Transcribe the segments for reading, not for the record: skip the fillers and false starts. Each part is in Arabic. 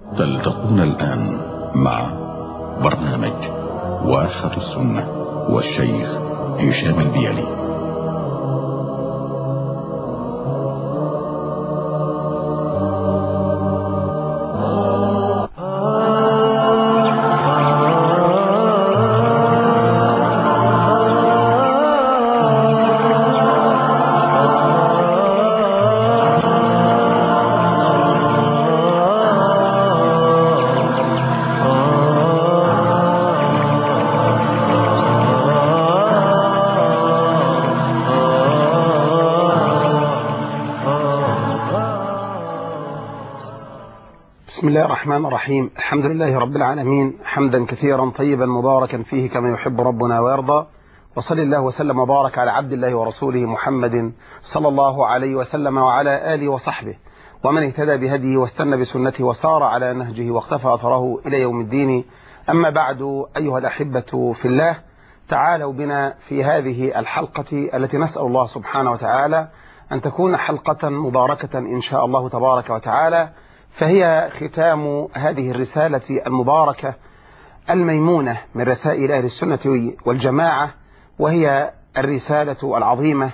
تلتقون الآن مع برنامج واحة السنة والشيخ هشام البيلي. بسم الله الرحمن الرحيم. الحمد لله رب العالمين، حمدا كثيرا طيبا مباركا فيه كما يحب ربنا ويرضى، وصلى الله وسلم وبارك على عبد الله ورسوله محمد صلى الله عليه وسلم وعلى آله وصحبه ومن اهتدى بهديه واستنى بسنته وسار على نهجه واقتفى أثره إلى يوم الدين. أما بعد، أيها الأحبة في الله، تعالوا بنا في هذه الحلقة التي نسأل الله سبحانه وتعالى أن تكون حلقة مباركة إن شاء الله تبارك وتعالى، فهي ختام هذه الرسالة المباركة الميمونة من رسائل أهل السنة والجماعة، وهي الرسالة العظيمة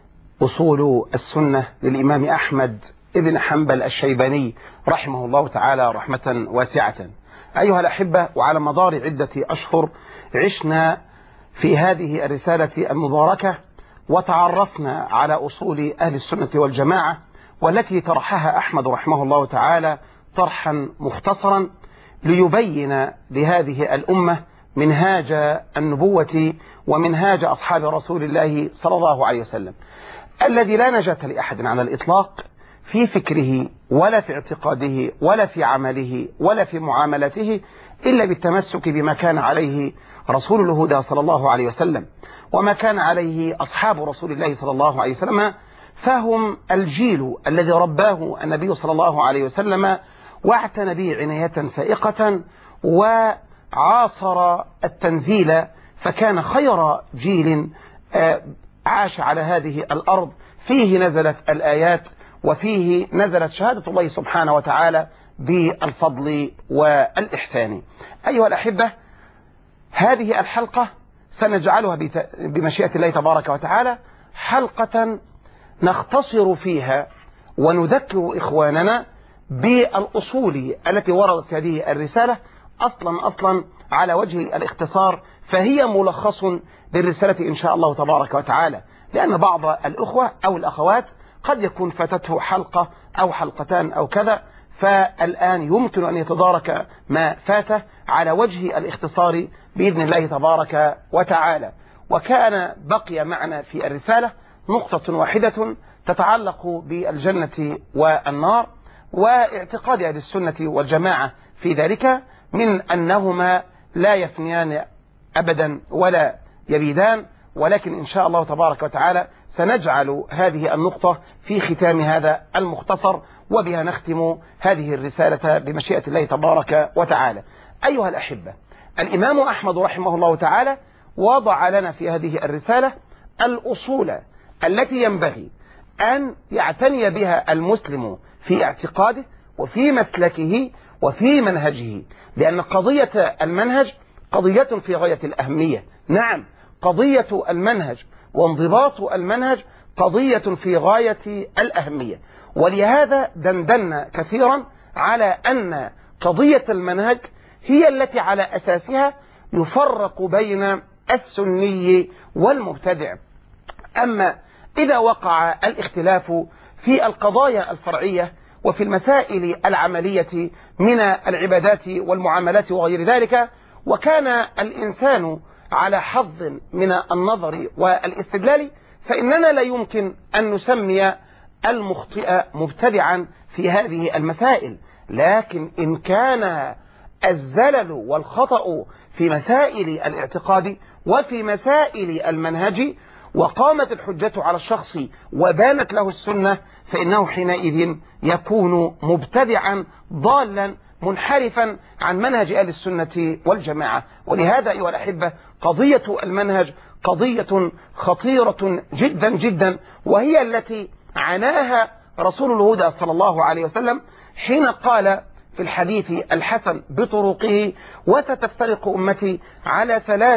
أصول السنة للإمام أحمد ابن حنبل الشيباني رحمه الله تعالى رحمة واسعة. أيها الأحبة، وعلى مدار عدة أشهر عشنا في هذه الرسالة المباركة وتعرفنا على أصول أهل السنة والجماعة، والتي طرحها أحمد رحمه الله تعالى طرحا مختصرا ليبين لهذه الأمة منهاج النبوة ومنهاج أصحاب رسول الله صلى الله عليه وسلم، الذي لا نجاة لأحد على الإطلاق في فكره ولا في اعتقاده ولا في عمله ولا في معاملته إلا بالتمسك بما كان عليه رسول الهدى صلى الله عليه وسلم وما كان عليه أصحاب رسول الله صلى الله عليه وسلم، فهم الجيل الذي رباه النبي صلى الله عليه وسلم واعتنى به عناية فائقة وعاصر التنزيل، فكان خير جيل عاش على هذه الأرض. فيه نزلت الآيات وفيه نزلت شهادة الله سبحانه وتعالى بالفضل والإحسان. أيها الأحبة، هذه الحلقة سنجعلها بمشيئة الله تبارك وتعالى حلقة نختصر فيها ونذكر إخواننا بالأصول التي وردت في هذه الرسالة أصلا على وجه الاختصار، فهي ملخص للرسالة إن شاء الله تبارك وتعالى، لأن بعض الأخوة أو الأخوات قد يكون فاتته حلقة أو حلقتان أو كذا، فالآن يمكن أن يتدارك ما فاته على وجه الاختصار بإذن الله تبارك وتعالى. وكان بقي معنا في الرسالة نقطة واحدة تتعلق بالجنة والنار، واعتقاد أهل السنة والجماعة في ذلك من أنهما لا يفنيان أبدا ولا يبيدان، ولكن إن شاء الله تبارك وتعالى سنجعل هذه النقطة في ختام هذا المختصر، وبها نختم هذه الرسالة بمشيئة الله تبارك وتعالى. أيها الأحبة، الإمام أحمد رحمه الله تعالى وضع لنا في هذه الرسالة الأصول التي ينبغي أن يعتني بها المسلم في اعتقاده وفي مسلكه وفي منهجه، لأن قضية المنهج قضية في غاية الأهمية. نعم، قضية المنهج وانضباط المنهج قضية في غاية الأهمية، ولهذا دندنا كثيرا على أن قضية المنهج هي التي على أساسها يفرق بين السني والمبتدع. أما إذا وقع الاختلاف في القضايا الفرعية وفي المسائل العملية من العبادات والمعاملات وغير ذلك، وكان الإنسان على حظ من النظر والاستدلال، فإننا لا يمكن أن نسمي المخطئ مبتدعا في هذه المسائل. لكن إن كان الزلل والخطأ في مسائل الاعتقاد وفي مسائل المنهج وقامت الحجة على الشخص وبانت له السنة، فإنه حينئذ يكون مبتدعا ضالا منحرفا عن منهج أهل السنة والجماعة. ولهذا أيها الأحبة، قضية المنهج قضية خطيرة جدا جدا، وهي التي عناها رسول الهدى صلى الله عليه وسلم حين قال في الحديث الحسن بطرقه: وستفترق أمتي على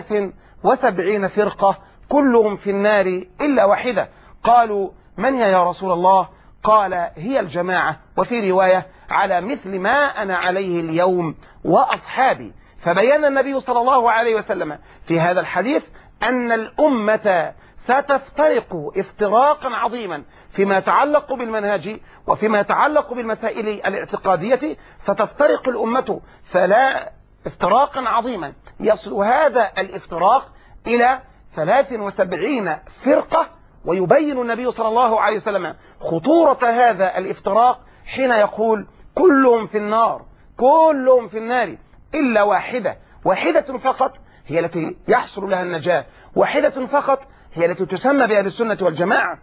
73 فرقة كلهم في النار إلا واحدة. قالوا: من هي يا رسول الله؟ قال: هي الجماعة، وفي رواية: على مثل ما أنا عليه اليوم وأصحابي. فبين النبي صلى الله عليه وسلم في هذا الحديث أن الأمة ستفترق افتراقا عظيما فيما يتعلق بالمنهج وفيما يتعلق بالمسائل الاعتقادية. ستفترق الأمة فلا افتراقا عظيما يصل هذا الافتراق إلى 73 فرقة. ويبين النبي صلى الله عليه وسلم خطورة هذا الافتراق حين يقول: كلهم في النار، كلهم في النار إلا واحدة. واحدة فقط هي التي يحصل لها النجاة، واحدة فقط هي التي تسمى بأهل السنة والجماعة،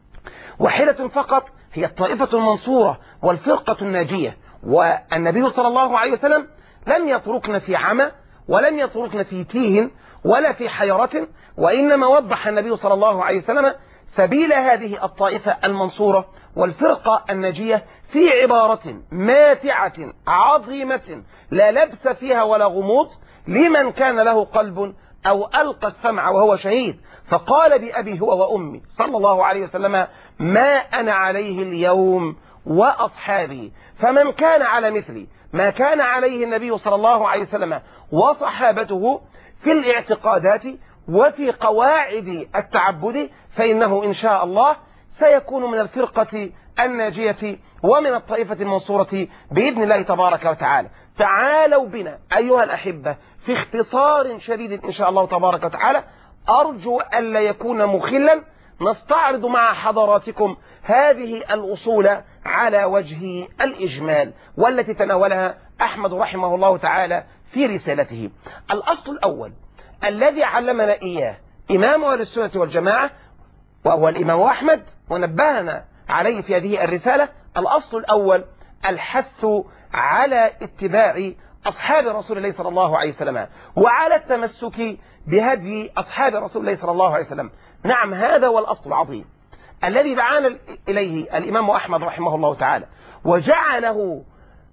واحدة فقط هي الطائفة المنصورة والفرقة الناجية. والنبي صلى الله عليه وسلم لم يتركنا في عمى، ولم يتركنا في تيه ولا في حيرة، وإنما وضح النبي صلى الله عليه وسلم سبيل هذه الطائفة المنصورة والفرقة الناجية في عبارة ماتعة عظيمة لا لبس فيها ولا غموض لمن كان له قلب أو ألقى السمع وهو شهيد. فقال بأبي هو وأمي صلى الله عليه وسلم: ما أنا عليه اليوم وأصحابي. فمن كان على مثل ما كان عليه النبي صلى الله عليه وسلم وصحابته في الاعتقادات وفي قواعد التعبد فإنه إن شاء الله سيكون من الفرقة الناجية ومن الطائفة المنصورة بإذن الله تبارك وتعالى. تعالوا بنا أيها الأحبة في اختصار شديد إن شاء الله تبارك وتعالى، أرجو ألا يكون مخلا، نستعرض مع حضراتكم هذه الأصول على وجه الإجمال والتي تناولها أحمد رحمه الله تعالى في رسالته. الأصل الأول الذي علمنا إياه إمام أهل السنة والجماعة وهو الإمام أحمد ونبهنا عليه في هذه الرسالة، الأصل الأول الحث على اتباع أصحاب رسول الله صلى الله عليه وسلم وعلى التمسك بهدي أصحاب رسول الله صلى الله عليه وسلم. نعم، هذا هو الأصل العظيم الذي دعانا إليه الإمام أحمد رحمه الله تعالى وجعله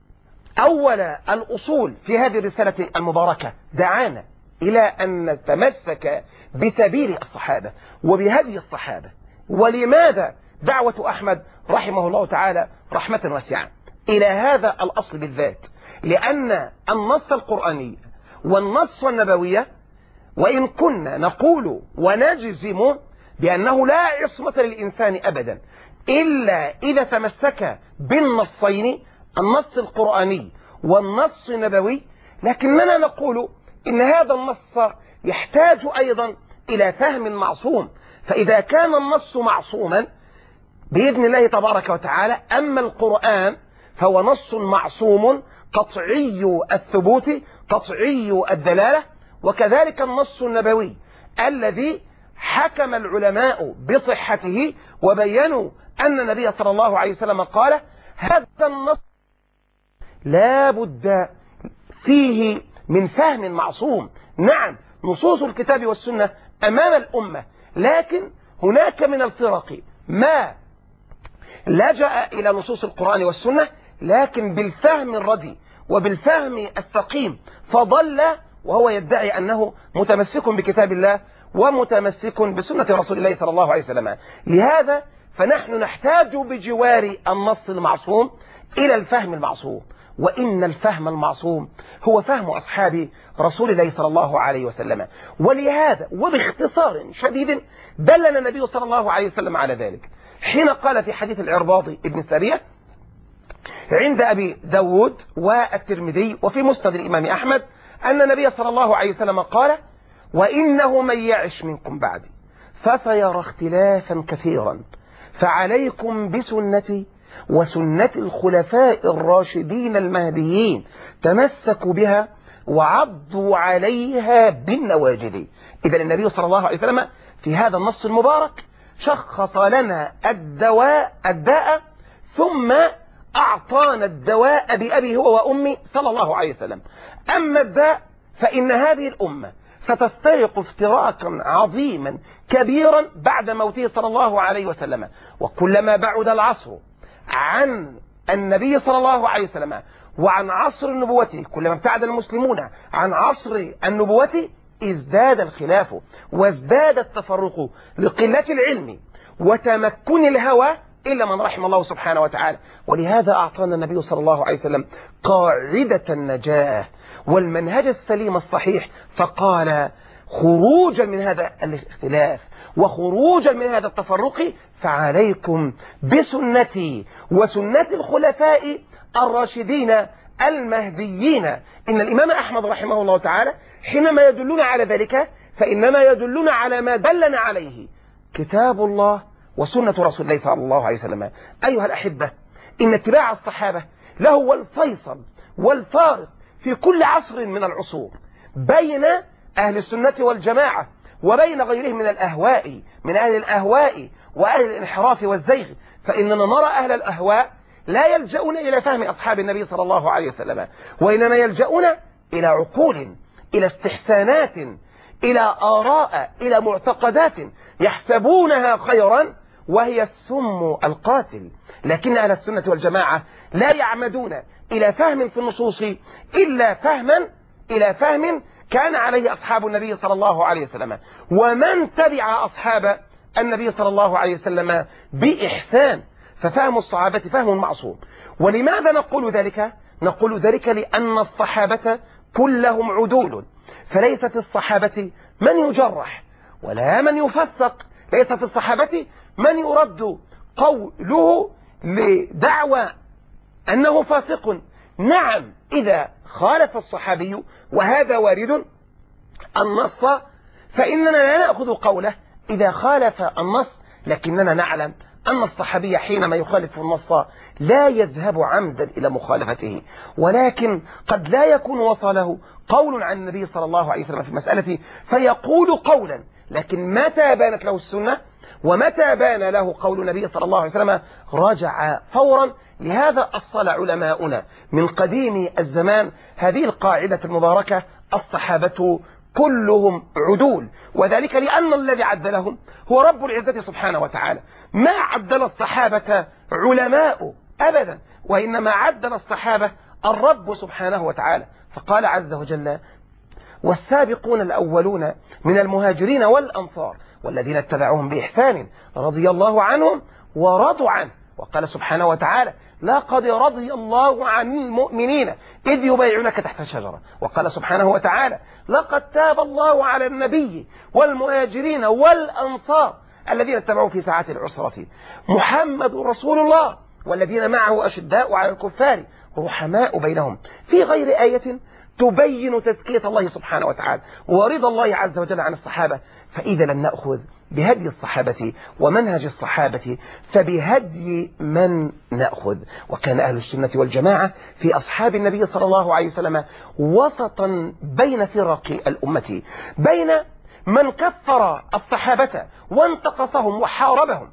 أول الأصول في هذه الرسالة المباركة. دعانا إلى أن نتمسك بسبيل الصحابة وبهدي الصحابة. ولماذا دعوة أحمد رحمه الله تعالى رحمة واسعة إلى هذا الأصل بالذات؟ لأن النص القرآني والنص النبوي، وإن كنا نقول ونجزم بأنه لا عصمة للإنسان أبدا إلا إذا تمسك بالنصين، النص القرآني والنص النبوي، لكننا نقول إن هذا النص يحتاج أيضا إلى فهم معصوم. فإذا كان النص معصوما بإذن الله تبارك وتعالى، أما القرآن فهو نص معصوم قطعي الثبوت قطعي الدلالة، وكذلك النص النبوي الذي حكم العلماء بصحته وبينوا أن النبي صلى الله عليه وسلم قال: هذا النص لا بد فيه من فهم معصوم. نعم، نصوص الكتاب والسنة أمام الأمة، لكن هناك من الفرق ما لجأ إلى نصوص القرآن والسنة لكن بالفهم الردي وبالفهم السقيم، فضل وهو يدعي أنه متمسك بكتاب الله ومتمسك بسنة رسول الله صلى الله عليه وسلم. لهذا فنحن نحتاج بجوار النص المعصوم إلى الفهم المعصوم، وإن الفهم المعصوم هو فهم أصحاب رسول الله صلى الله عليه وسلم. ولهذا وباختصار شديد دلنا النبي صلى الله عليه وسلم على ذلك حين قال في حديث العرباض ابن سارية عند أبي داود والترمذي وفي مسند الإمام أحمد أن النبي صلى الله عليه وسلم قال: وإنه من يعش منكم بعدي فسيرى اختلافا كثيرا، فعليكم بسنتي وسنة الخلفاء الراشدين المهديين، تمسكوا بها وعضوا عليها بالنواجذ. إذا النبي صلى الله عليه وسلم في هذا النص المبارك شخص لنا الداء ثم أعطانا الدواء بأبي هو وأمي صلى الله عليه وسلم. أما الداء فإن هذه الأمة ستفترق افتراقا عظيما كبيرا بعد موته صلى الله عليه وسلم، وكلما بعد العصر عن النبي صلى الله عليه وسلم وعن عصر النبوة، كلما ابتعد المسلمون عن عصر النبوة ازداد الخلاف وازداد التفرق لقلة العلم وتمكن الهوى إلا من رحم الله سبحانه وتعالى. ولهذا أعطانا النبي صلى الله عليه وسلم قاعدة النجاة والمنهج السليم الصحيح، فقال خروجا من هذا الاختلاف وخروجا من هذا التفرق فعليكم بسنتي وسنة الخلفاء الراشدين المهديين. إن الإمام أحمد رحمه الله تعالى حينما يدلون على ذلك فإنما يدلون على ما دلنا عليه كتاب الله وسنة رسول الله صلى الله عليه وسلم. أيها الأحبة، إن اتباع الصحابة له هو الفيصل والفارق في كل عصر من العصور بين أهل السنة والجماعة وبين غيرهم من الأهواء، من أهل الأهواء وأهل الانحراف والزيغ. فإننا نرى أهل الأهواء لا يلجؤون إلى فهم أصحاب النبي صلى الله عليه وسلم، وإنما يلجؤون إلى عقول، إلى استحسانات، إلى آراء، إلى معتقدات يحسبونها خيرا وهي السم القاتل. لكن أهل السنة والجماعة لا يعمدون إلى فهم في النصوص إلى فهم كان عليه أصحاب النبي صلى الله عليه وسلم ومن تبع أصحاب النبي صلى الله عليه وسلم بإحسان. ففهم الصحابة فهم معصوم. ولماذا نقول ذلك؟ نقول ذلك لأن الصحابة كلهم عدول، فليس في الصحابة من يجرح ولا من يفسق، ليس في الصحابة من يرد قوله لدعوى أنه فاسق. نعم، إذا خالف الصحابي وهذا وارد النص فإننا لا نأخذ قوله إذا خالف النص، لكننا نعلم أن الصحابي حينما يخالف النص لا يذهب عمدا إلى مخالفته، ولكن قد لا يكون وصله قول عن النبي صلى الله عليه وسلم في مسألة فيقول قولا، لكن متى بانت له السنة ومتى بان له قول النبي صلى الله عليه وسلم رجع فورا. لهذا أصل علماؤنا من قديم الزمان هذه القاعدة المباركة: الصحابة كلهم عدول، وذلك لأن الذي عدلهم هو رب العزة سبحانه وتعالى. ما عدل الصحابة علماء أبدا، وإنما عدل الصحابة الرب سبحانه وتعالى. فقال عز وجل: والسابقون الأولون من المهاجرين والأنصار والذين اتبعوهم بإحسان رضي الله عنهم ورضوا عنه. وقال سبحانه وتعالى: لقد رضي الله عن المؤمنين إذ يبايعونك تحت الشجرة. وقال سبحانه وتعالى: لقد تاب الله على النبي والمهاجرين والأنصار الذين اتبعوا في ساعات العسرة محمد رسول الله والذين معه أشداء على الكفار رحماء بينهم، في غير آية تبين تزكية الله سبحانه وتعالى ورضا الله عز وجل عن الصحابة. فإذا لم نأخذ بهدي الصحابة ومنهج الصحابة فبهدي من نأخذ؟ وكان أهل السنة والجماعة في أصحاب النبي صلى الله عليه وسلم وسطا بين فرق الأمة، بين من كفر الصحابة وانتقصهم وحاربهم،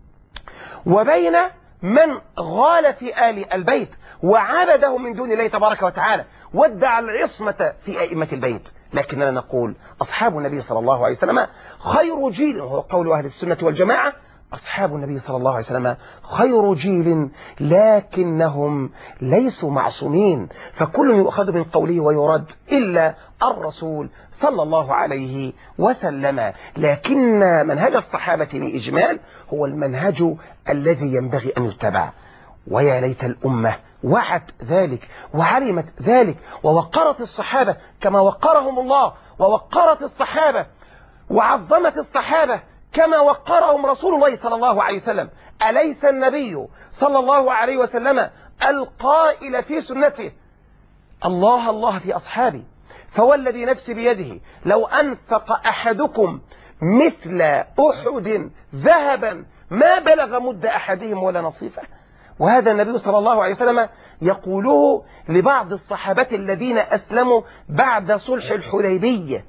وبين من غال في آل البيت وعبدهم من دون الله تبارك وتعالى وادعى العصمة في أئمة البيت. لكننا نقول أصحاب النبي صلى الله عليه وسلم خير جيل، وهو قول أهل السنة والجماعة: أصحاب النبي صلى الله عليه وسلم خير جيل لكنهم ليسوا معصومين، فكل يؤخذ من قوله ويرد إلا الرسول صلى الله عليه وسلم. لكن منهج الصحابة بإجمال هو المنهج الذي ينبغي أن يتبع. ويا ليت الأمة وعت ذلك وعلمت ذلك ووقرت الصحابة كما وقرهم الله، ووقرت الصحابة وعظمت الصحابة كما وقرهم رسول الله صلى الله عليه وسلم. أليس النبي صلى الله عليه وسلم القائل في سنته: الله الله في أصحابي فوالذي نفسي بيده لو أنفق أحدكم مثل أحد ذهبا ما بلغ مد أحدهم ولا نصيفه. وهذا النبي صلى الله عليه وسلم يقوله لبعض الصحابة الذين أسلموا بعد صلح الحديبية.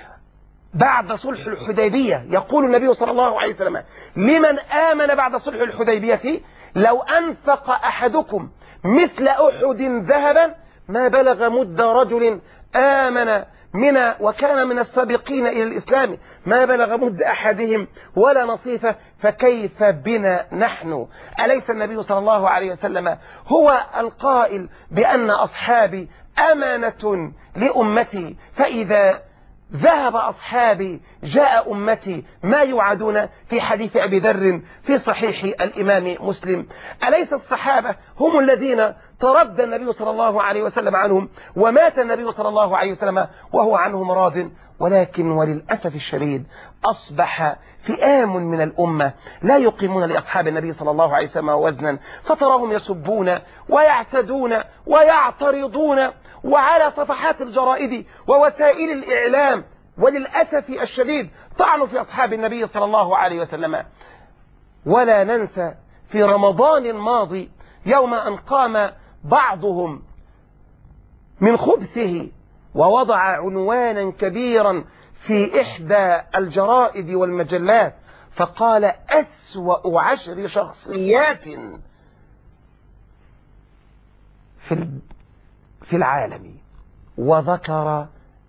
بعد صلح الحديبية يقول النبي صلى الله عليه وسلم لمن آمن بعد صلح الحديبية: لو أنفق أحدكم مثل أحد ذهبا ما بلغ مد رجل آمن وكان من السابقين إلى الإسلام، ما بلغ مد أحدهم ولا نصيفه، فكيف بنا نحن؟ أليس النبي صلى الله عليه وسلم هو القائل بأن أصحابي أمانة لأمتي، فإذا ذهب أصحابي جاء أمتي ما يوعدون، في حديث أبي ذر في صحيح الإمام مسلم. أليس الصحابة هم الذين تردى النبي صلى الله عليه وسلم عنهم، ومات النبي صلى الله عليه وسلم وهو عنهم راض؟ ولكن وللأسف الشديد أصبح فئام من الأمة لا يقيمون لأصحاب النبي صلى الله عليه وسلم وزنا، فتراهم يسبون ويعتدون ويعترضون، وعلى صفحات الجرائد ووسائل الإعلام وللأسف الشديد طعنوا في أصحاب النبي صلى الله عليه وسلم. ولا ننسى في رمضان الماضي يوم أن قام بعضهم من خبثه ووضع عنوانا كبيرا في إحدى الجرائد والمجلات، فقال أسوأ 10 شخصيات في العالم، وذكر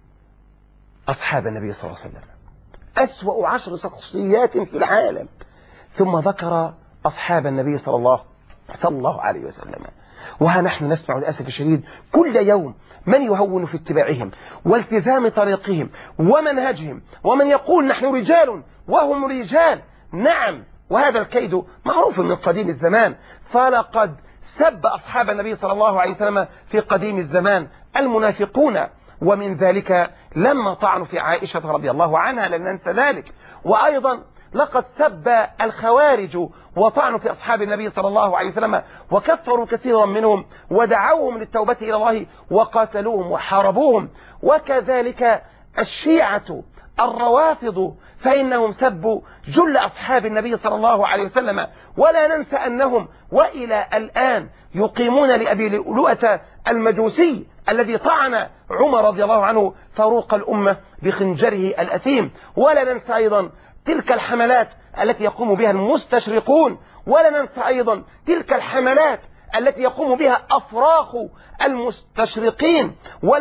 أصحاب النبي صلى الله عليه وسلم. أسوأ 10 شخصيات في العالم، ثم ذكر أصحاب النبي صلى الله عليه وسلم. وها نحن نسمع للأسف الشديد كل يوم من يهون في اتباعهم والتزام طريقهم ومنهجهم، ومن يقول نحن رجال وهم رجال. نعم، وهذا الكيد معروف من قديم الزمان، فلقد سب أصحاب النبي صلى الله عليه وسلم في قديم الزمان المنافقون، ومن ذلك لما طعنوا في عائشة رضي الله عنها، لن ننسى ذلك. وأيضا لقد سب الخوارج وطعنوا في أصحاب النبي صلى الله عليه وسلم، وكفروا كثيرا منهم ودعوهم للتوبة إلى الله وقاتلوهم وحاربوهم. وكذلك الشيعة الروافض، فإنهم سبوا جل أصحاب النبي صلى الله عليه وسلم. ولا ننسى أنهم وإلى الآن يقيمون لأبي لؤلؤة المجوسي الذي طعن عمر رضي الله عنه فاروق الأمة بخنجره الأثيم. ولا ننسى أيضا تلك الحملات التي يقوم بها المستشرقون، ولا ننسى أيضا تلك الحملات التي يقوم بها أفراخ المستشرقين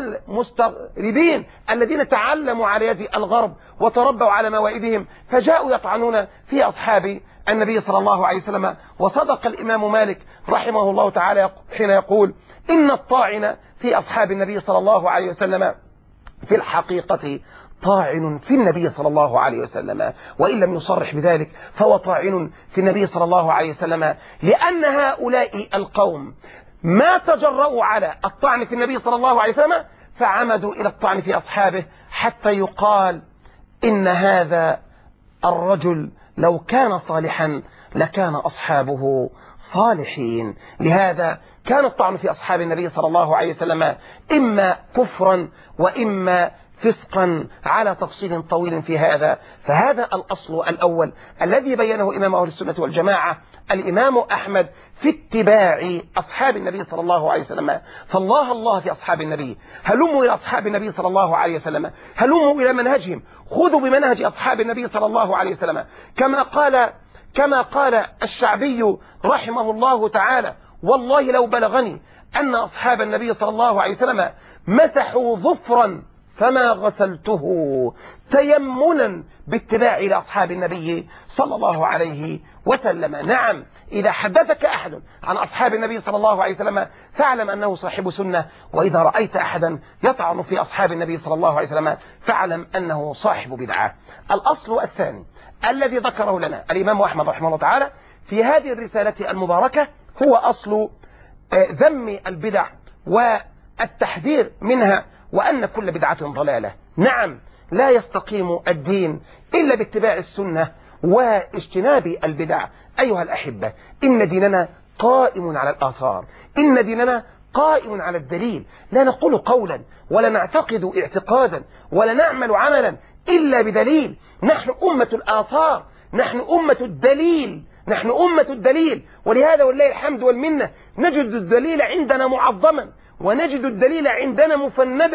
والمستغربين الذين تعلموا على يد الغرب وتربوا على موائدهم، فجاءوا يطعنون في أصحاب النبي صلى الله عليه وسلم. وصدق الإمام مالك رحمه الله تعالى حين يقول إن الطاعن في أصحاب النبي صلى الله عليه وسلم في الحقيقة طاعن في النبي صلى الله عليه وسلم، وإن لم يصرح بذلك فهو طاعن في النبي صلى الله عليه وسلم، لأن هؤلاء القوم ما تجرؤوا على الطعن في النبي صلى الله عليه وسلم، فعمدوا إلى الطعن في أصحابه، حتى يقال إن هذا الرجل لو كان صالحا لكان أصحابه صالحين. لهذا كان الطعن في أصحاب النبي صلى الله عليه وسلم إما كفرا وإما فسقا، على تفصيل طويل في هذا. فهذا الأصل الأول الذي بينه إمام أهل السنة والجماعة الإمام أحمد في اتباع أصحاب النبي صلى الله عليه وسلم. فالله الله في أصحاب النبي، هلموا إلى أصحاب النبي صلى الله عليه وسلم، هلموا إلى منهجهم، خذوا بمنهج أصحاب النبي صلى الله عليه وسلم. كما قال الشعبي رحمه الله تعالى: والله لو بلغني أن أصحاب النبي صلى الله عليه وسلم مسحوا ظفرا فما غسلته، تيمنا باتباع إلى أصحاب النبي صلى الله عليه وسلم. نعم، إذا حدثك أحد عن أصحاب النبي صلى الله عليه وسلم فاعلم أنه صاحب سنة، وإذا رأيت أحدا يطعن في أصحاب النبي صلى الله عليه وسلم فاعلم أنه صاحب بدعة. الأصل الثاني الذي ذكره لنا الإمام أحمد رحمه الله تعالى في هذه الرسالة المباركة هو أصل ذم البدع والتحذير منها، وأن كل بدعة ضلالة. نعم، لا يستقيم الدين إلا باتباع السنة واجتناب البدع. أيها الأحبة، إن ديننا قائم على الآثار، إن ديننا قائم على الدليل، لا نقول قولا ولا نعتقد اعتقادا ولا نعمل عملا إلا بدليل. نحن أمة الآثار، نحن أمة الدليل، نحن أمة الدليل. ولهذا والله الحمد والمنة نجد الدليل عندنا معظما، ونجد الدليل عندنا مفندا.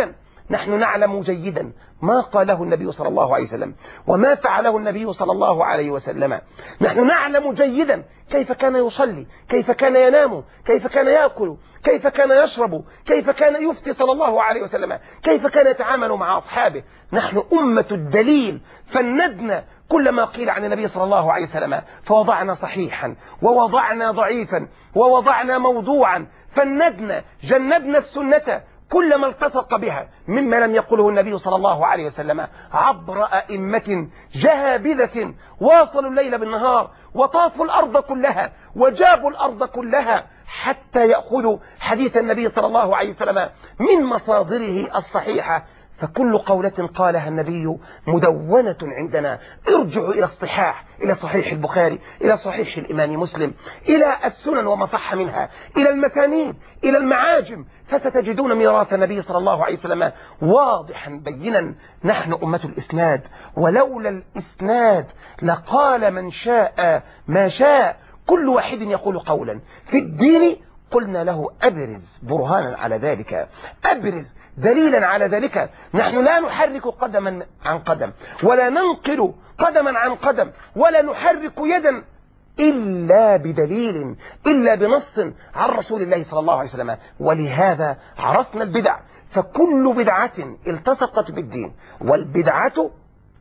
نحن نعلم جيدا ما قاله النبي صلى الله عليه وسلم وما فعله النبي صلى الله عليه وسلم. نحن نعلم جيدا كيف كان يصلي، كيف كان ينام، كيف كان يأكل، كيف كان يشرب، كيف كان يفتي صلى الله عليه وسلم، كيف كان يتعامل مع أصحابه. نحن أمة الدليل، فندنا كل ما قيل عن النبي صلى الله عليه وسلم، فوضعنا صحيحا ووضعنا ضعيفا ووضعنا موضوعا، فندنا جنبنا السنة كل ما التصق بها مما لم يقله النبي صلى الله عليه وسلم، عبر أئمة جهابذة واصلوا الليل بالنهار وطافوا الأرض كلها وجابوا الأرض كلها حتى يأخذوا حديث النبي صلى الله عليه وسلم من مصادره الصحيحة. فكل قولة قالها النبي مدونة عندنا. ارجعوا إلى الصحاح، إلى صحيح البخاري، إلى صحيح الإمام مسلم، إلى السنن وما صح منها، إلى المسانيد، إلى المعاجم، فستجدون ميراث النبي صلى الله عليه وسلم واضحا بينا. نحن أمة الإسناد، ولولا الإسناد لقال من شاء ما شاء. كل واحد يقول قولا في الدين قلنا له أبرز برهانا على ذلك، أبرز دليلا على ذلك. نحن لا نحرك قدما عن قدم، ولا ننقل قدما عن قدم، ولا نحرك يدا إلا بدليل، إلا بنص عن رسول الله صلى الله عليه وسلم. ولهذا عرفنا البدع، فكل بدعة التصقت بالدين، والبدعة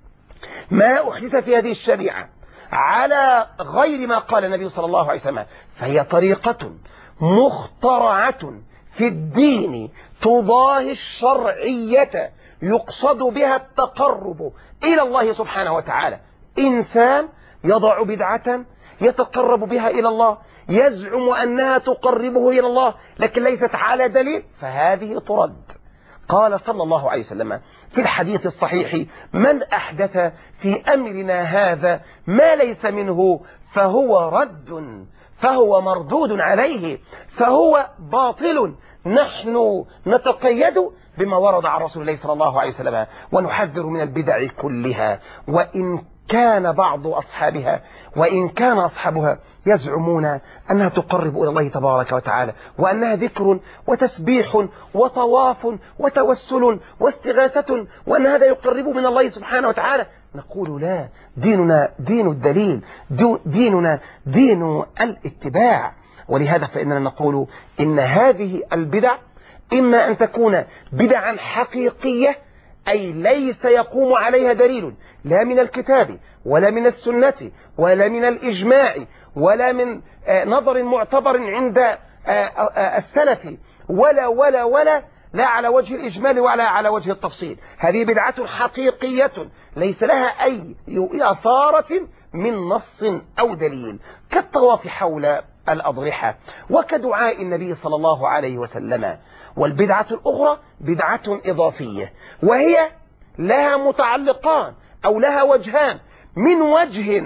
ما أحدث في هذه الشريعة على غير ما قال النبي صلى الله عليه وسلم، فهي طريقة مخترعة في الدين تضاهي الشرعية، يقصد بها التقرب إلى الله سبحانه وتعالى. إنسان يضع بدعة يتقرب بها إلى الله، يزعم أنها تقربه إلى الله، لكن ليست على دليل، فهذه ترد. قال صلى الله عليه وسلم في الحديث الصحيح: من أحدث في أمرنا هذا ما ليس منه فهو رد، فهو مردود عليه، فهو باطل. نحن نتقيد بما ورد عن رسول الله صلى الله عليه وسلم، ونحذر من البدع كلها، وإن كان بعض أصحابها وإن كان أصحابها يزعمون أنها تقرب إلى الله تبارك وتعالى، وأنها ذكر وتسبيح وطواف وتوسل واستغاثة، وأن هذا يقرب من الله سبحانه وتعالى. نقول لا، ديننا دين الدليل، ديننا دين الاتباع. ولهذا فإننا نقول إن هذه البدع إما أن تكون بدعا حقيقية، أي ليس يقوم عليها دليل لا من الكتاب ولا من السنة ولا من الإجماع ولا من نظر معتبر عند السلف، ولا لا على وجه الإجمال ولا على وجه التفصيل. هذه بدعة حقيقية ليس لها أي أثارة من نص أو دليل، كالطواف حول الأضرحة وكدعاء النبي صلى الله عليه وسلم. والبدعة الأخرى بدعة إضافية، وهي لها متعلقان أو لها وجهان: من وجه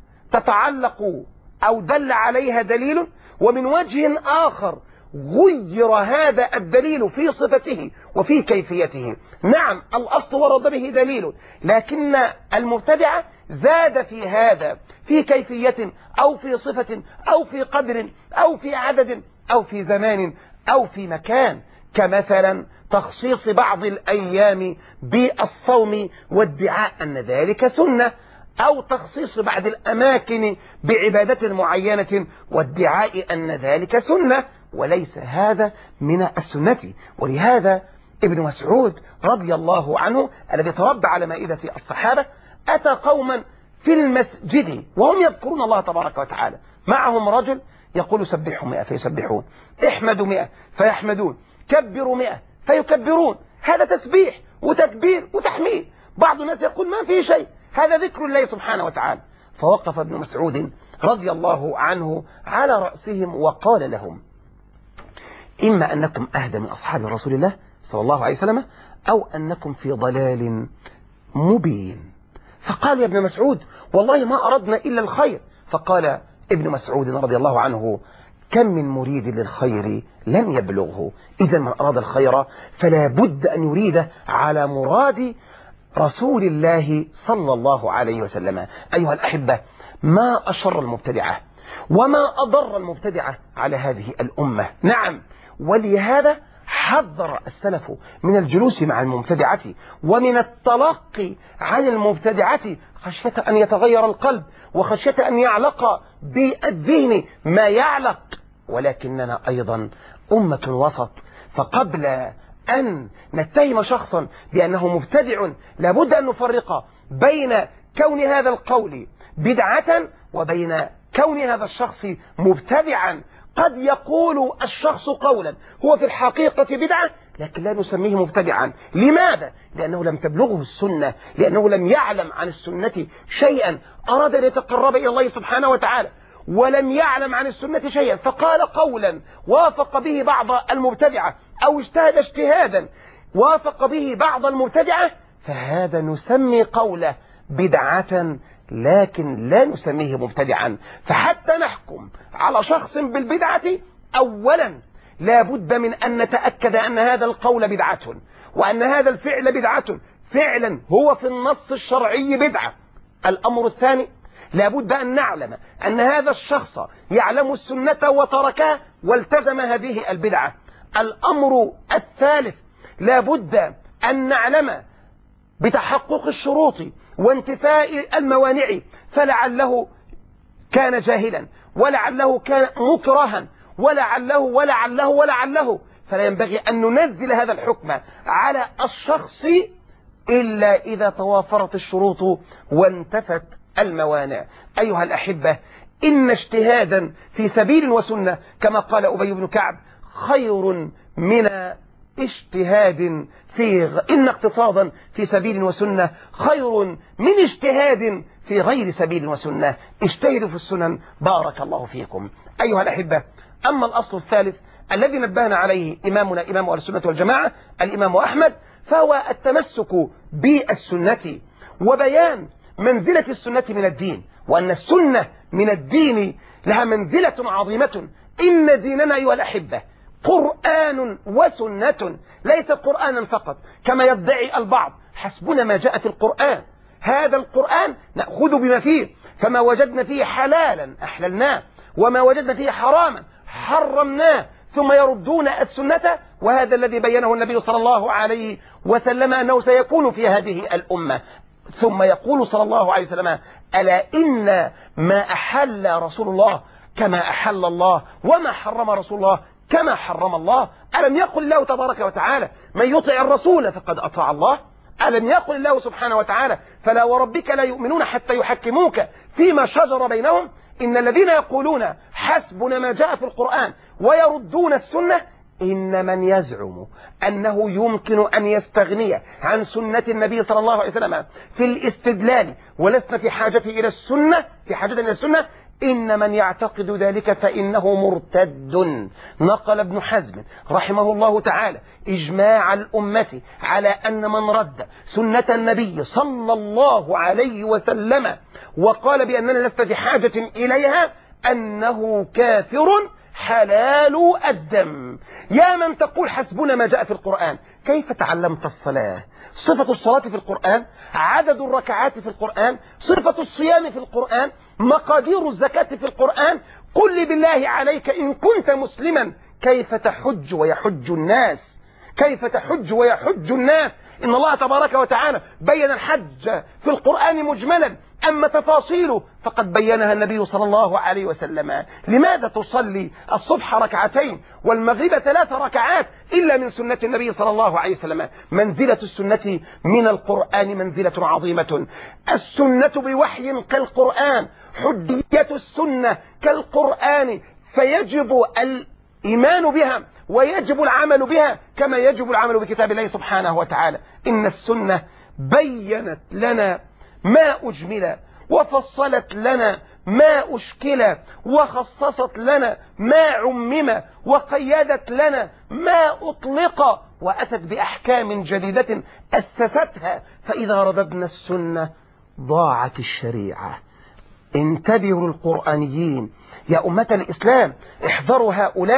تتعلق أو دل عليها دليل، ومن وجه آخر غير هذا الدليل في صفته وفي كيفيته. نعم، الأصل ورد به دليل، لكن المبتدع زاد في هذا في كيفية أو في صفة أو في قدر أو في عدد أو في زمان أو في مكان، كمثلا تخصيص بعض الأيام بالصوم وادعاء أن ذلك سنة، أو تخصيص بعض الأماكن بعبادة معينة وادعاء أن ذلك سنة، وليس هذا من السنة. ولهذا ابن مسعود رضي الله عنه الذي تربى على مائدة الصحابة أتى قوما في المسجد وهم يذكرون الله تبارك وتعالى، معهم رجل يقول: سبحوا 100 فيسبحون، احمدوا 100 فيحمدون، كبروا 100 فيكبرون. هذا تسبيح وتكبير وتحميد. بعض الناس يقول: ما في شيء، هذا ذكر الله سبحانه وتعالى. فوقف ابن مسعود رضي الله عنه على رأسهم وقال لهم: إما أنكم أهدى من أصحاب رسول الله صلى الله عليه وسلم، أو أنكم في ضلال مبين. فقال يا ابن مسعود: والله ما أردنا إلا الخير. فقال ابن مسعود رضي الله عنه: كم من مريد للخير لم يبلغه. إذا من أراد الخير فلا بد أن يريد على مراد رسول الله صلى الله عليه وسلم. أيها الأحبة، ما أشر المبتدعة وما أضر المبتدعة على هذه الأمة. نعم، ولهذا حذر السلف من الجلوس مع المبتدعة ومن التلقي عن المبتدعة خشية أن يتغير القلب وخشية أن يعلق بالذهن ما يعلق. ولكننا أيضا أمة وسط، فقبل أن نتهم شخصا بأنه مبتدع لابد أن نفرق بين كون هذا القول بدعة وبين كون هذا الشخص مبتدعا. قد يقول الشخص قولا هو في الحقيقة بدعة لكن لا نسميه مبتدعا. لماذا؟ لأنه لم تبلغه السنة، لأنه لم يعلم عن السنة شيئا، أراد أن يتقرب إلى الله سبحانه وتعالى ولم يعلم عن السنة شيئا فقال قولا وافق به بعض المبتدعة أو اجتهد اجتهادا وافق به بعض المبتدعة، فهذا نسمي قوله بدعة لكن لا نسميه مبتدعا. فحتى نحكم على شخص بالبدعة أولا لا بد من أن نتأكد أن هذا القول بدعة وأن هذا الفعل بدعة فعلا هو في النص الشرعي بدعة. الأمر الثاني لا بد أن نعلم أن هذا الشخص يعلم السنة وتركها والتزم هذه البدعة. الأمر الثالث لا بد أن نعلم بتحقق الشروط وانتفاء الموانع، فلعله كان جاهلا ولعله كان مكرها ولعله فلا ينبغي أن ننزل هذا الحكم على الشخص إلا إذا توافرت الشروط وانتفت الموانع. أيها الأحبة، إن اجتهادا في سبيل وسنة كما قال أبي بن كعب خير من اجتهاد إن اقتصادا في سبيل وسنة خير من اجتهاد في غير سبيل وسنة. اجتهدوا في السنن بارك الله فيكم. أيها الأحبة، أما الأصل الثالث الذي نبهنا عليه إمامنا إمام أهل السنة والجماعة الإمام أحمد فهو التمسك بالسنة وبيان منزلة السنة من الدين، وأن السنة من الدين لها منزلة عظيمة. إن ديننا أيها الأحبة قرآن وسنة، ليس قرآنا فقط كما يدعي البعض حسبنا ما جاء في القرآن. هذا القرآن نأخذ بما فيه، فما وجدنا فيه حلالا أحللناه وما وجدنا فيه حراما حرمناه، ثم يردون السنة. وهذا الذي بينه النبي صلى الله عليه وسلم أنه سيكون في هذه الأمة. ثم يقول صلى الله عليه وسلم ألا إن ما أحل رسول الله كما أحل الله وما حرم رسول الله كما حرم الله. ألم يقل الله تبارك وتعالى من يطع الرسول فقد أطاع الله؟ ألم يقل الله سبحانه وتعالى فلا وربك لا يؤمنون حتى يحكموك فيما شجر بينهم؟ إن الذين يقولون حسبنا ما جاء في القرآن ويردون السنة إن من يزعم أنه يمكن أن يستغني عن سنة النبي صلى الله عليه وسلم في الاستدلال ولسنا في حاجة إلى السنة إن من يعتقد ذلك فإنه مرتد. نقل ابن حزم رحمه الله تعالى إجماع الأمة على أن من رد سنة النبي صلى الله عليه وسلم وقال بأننا لسنا في حاجة إليها أنه كافر حلال الدم. يا من تقول حسبنا ما جاء في القرآن، كيف تعلمت الصلاة؟ صفة الصلاة في القرآن، عدد الركعات في القرآن، صفة الصيام في القرآن، مقادير الزكاة في القرآن. قل لي بالله عليك إن كنت مسلما كيف تحج ويحج الناس؟ كيف تحج ويحج الناس؟ إن الله تبارك وتعالى بين الحج في القرآن مجملا، أما تفاصيله فقد بينها النبي صلى الله عليه وسلم. لماذا تصلي الصبح ركعتين والمغرب 3 ركعات إلا من سنة النبي صلى الله عليه وسلم؟ منزلة السنة من القرآن منزلة عظيمة. السنة بوحي كالقرآن، حجية السنة كالقرآن، فيجب الإيمان بها ويجب العمل بها كما يجب العمل بكتاب الله سبحانه وتعالى. إن السنة بينت لنا ما أجمل وفصلت لنا ما أشكل وخصصت لنا ما عمم وقيدت لنا ما أطلق وأتت بأحكام جديدة أسستها. فإذا رددنا السنة ضاعت الشريعة. انتبهوا القرآنيين يا أمة الإسلام، احذروا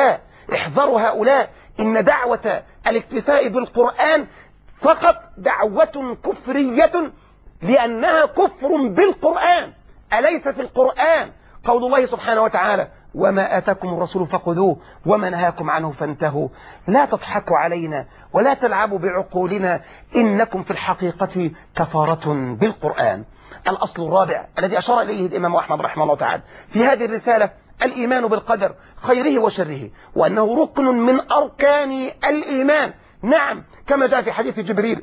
هؤلاء. إن دعوة الاكتفاء بالقرآن فقط دعوة كفرية لأنها كفر بالقرآن. أليس في القرآن قول الله سبحانه وتعالى وما آتاكم الرسول فخذوه وما نهاكم عنه فانتهوا. لا تضحكوا علينا ولا تلعبوا بعقولنا، إنكم في الحقيقة كفارة بالقرآن. الأصل الرابع الذي أشار إليه الإمام أحمد رحمه الله تعالى في هذه الرسالة الإيمان بالقدر خيره وشره، وأنه ركن من أركان الإيمان. نعم، كما جاء في حديث جبريل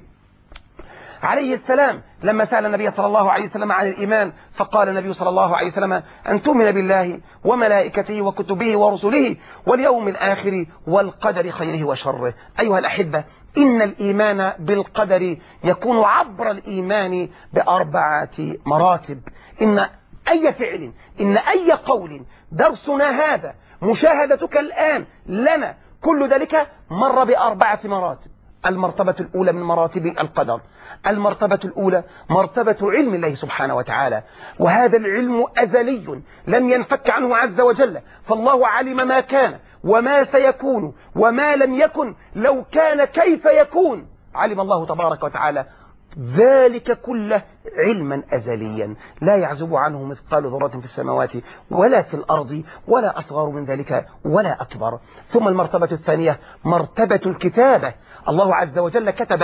عليه السلام لما سأل النبي صلى الله عليه وسلم عن الإيمان، فقال النبي صلى الله عليه وسلم أن تؤمن بالله وملائكته وكتبه ورسله واليوم الآخر والقدر خيره وشره. أيها الأحبة، إن الإيمان بالقدر يكون عبر الإيمان ب4 مراتب. إن أي فعل، إن أي قول، درسنا هذا، مشاهدتك الآن لنا، كل ذلك مر ب4 مراتب. المرتبة الأولى من مراتب القدر، المرتبة الأولى مرتبة علم الله سبحانه وتعالى، وهذا العلم أزلي لم ينفك عنه عز وجل، فالله علم ما كان وما سيكون وما لم يكن، لو كان كيف يكون، علم الله تبارك وتعالى ذلك كله علما أزليا لا يعزب عنه مثقال ذرة في السماوات ولا في الأرض ولا أصغر من ذلك ولا أكبر. ثم المرتبة الثانية مرتبة الكتابة، الله عز وجل كتب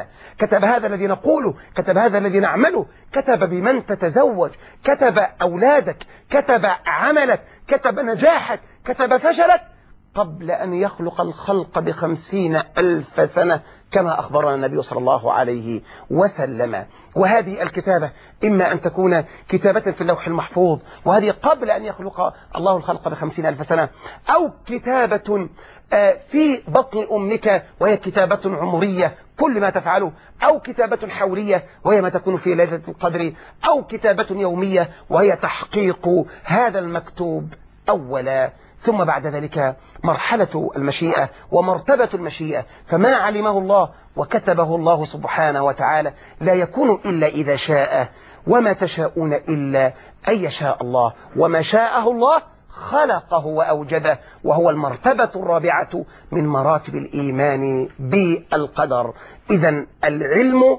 هذا الذي نقوله، كتب هذا الذي نعمله، كتب بمن تتزوج، كتب أولادك، كتب عملك، كتب نجاحك، كتب فشلك قبل أن يخلق الخلق ب50,000 سنة كما أخبرنا النبي صلى الله عليه وسلم. وهذه الكتابة إما أن تكون كتابة في اللوح المحفوظ، وهذه قبل أن يخلق الله الخلق ب50,000 سنة، أو كتابة في بطن أمك وهي كتابة عمرية كل ما تفعله، أو كتابة حولية وهي ما تكون في ليلة القدر، أو كتابة يومية وهي تحقيق هذا المكتوب أولا. ثم بعد ذلك مرحلة المشيئة ومرتبة المشيئة، فما علمه الله وكتبه الله سبحانه وتعالى لا يكون إلا إذا شاء، وما تشاءون إلا أن يشاء الله، وما شاءه الله خلقه وأوجده، وهو المرتبة الرابعة من مراتب الإيمان بالقدر. إذن العلم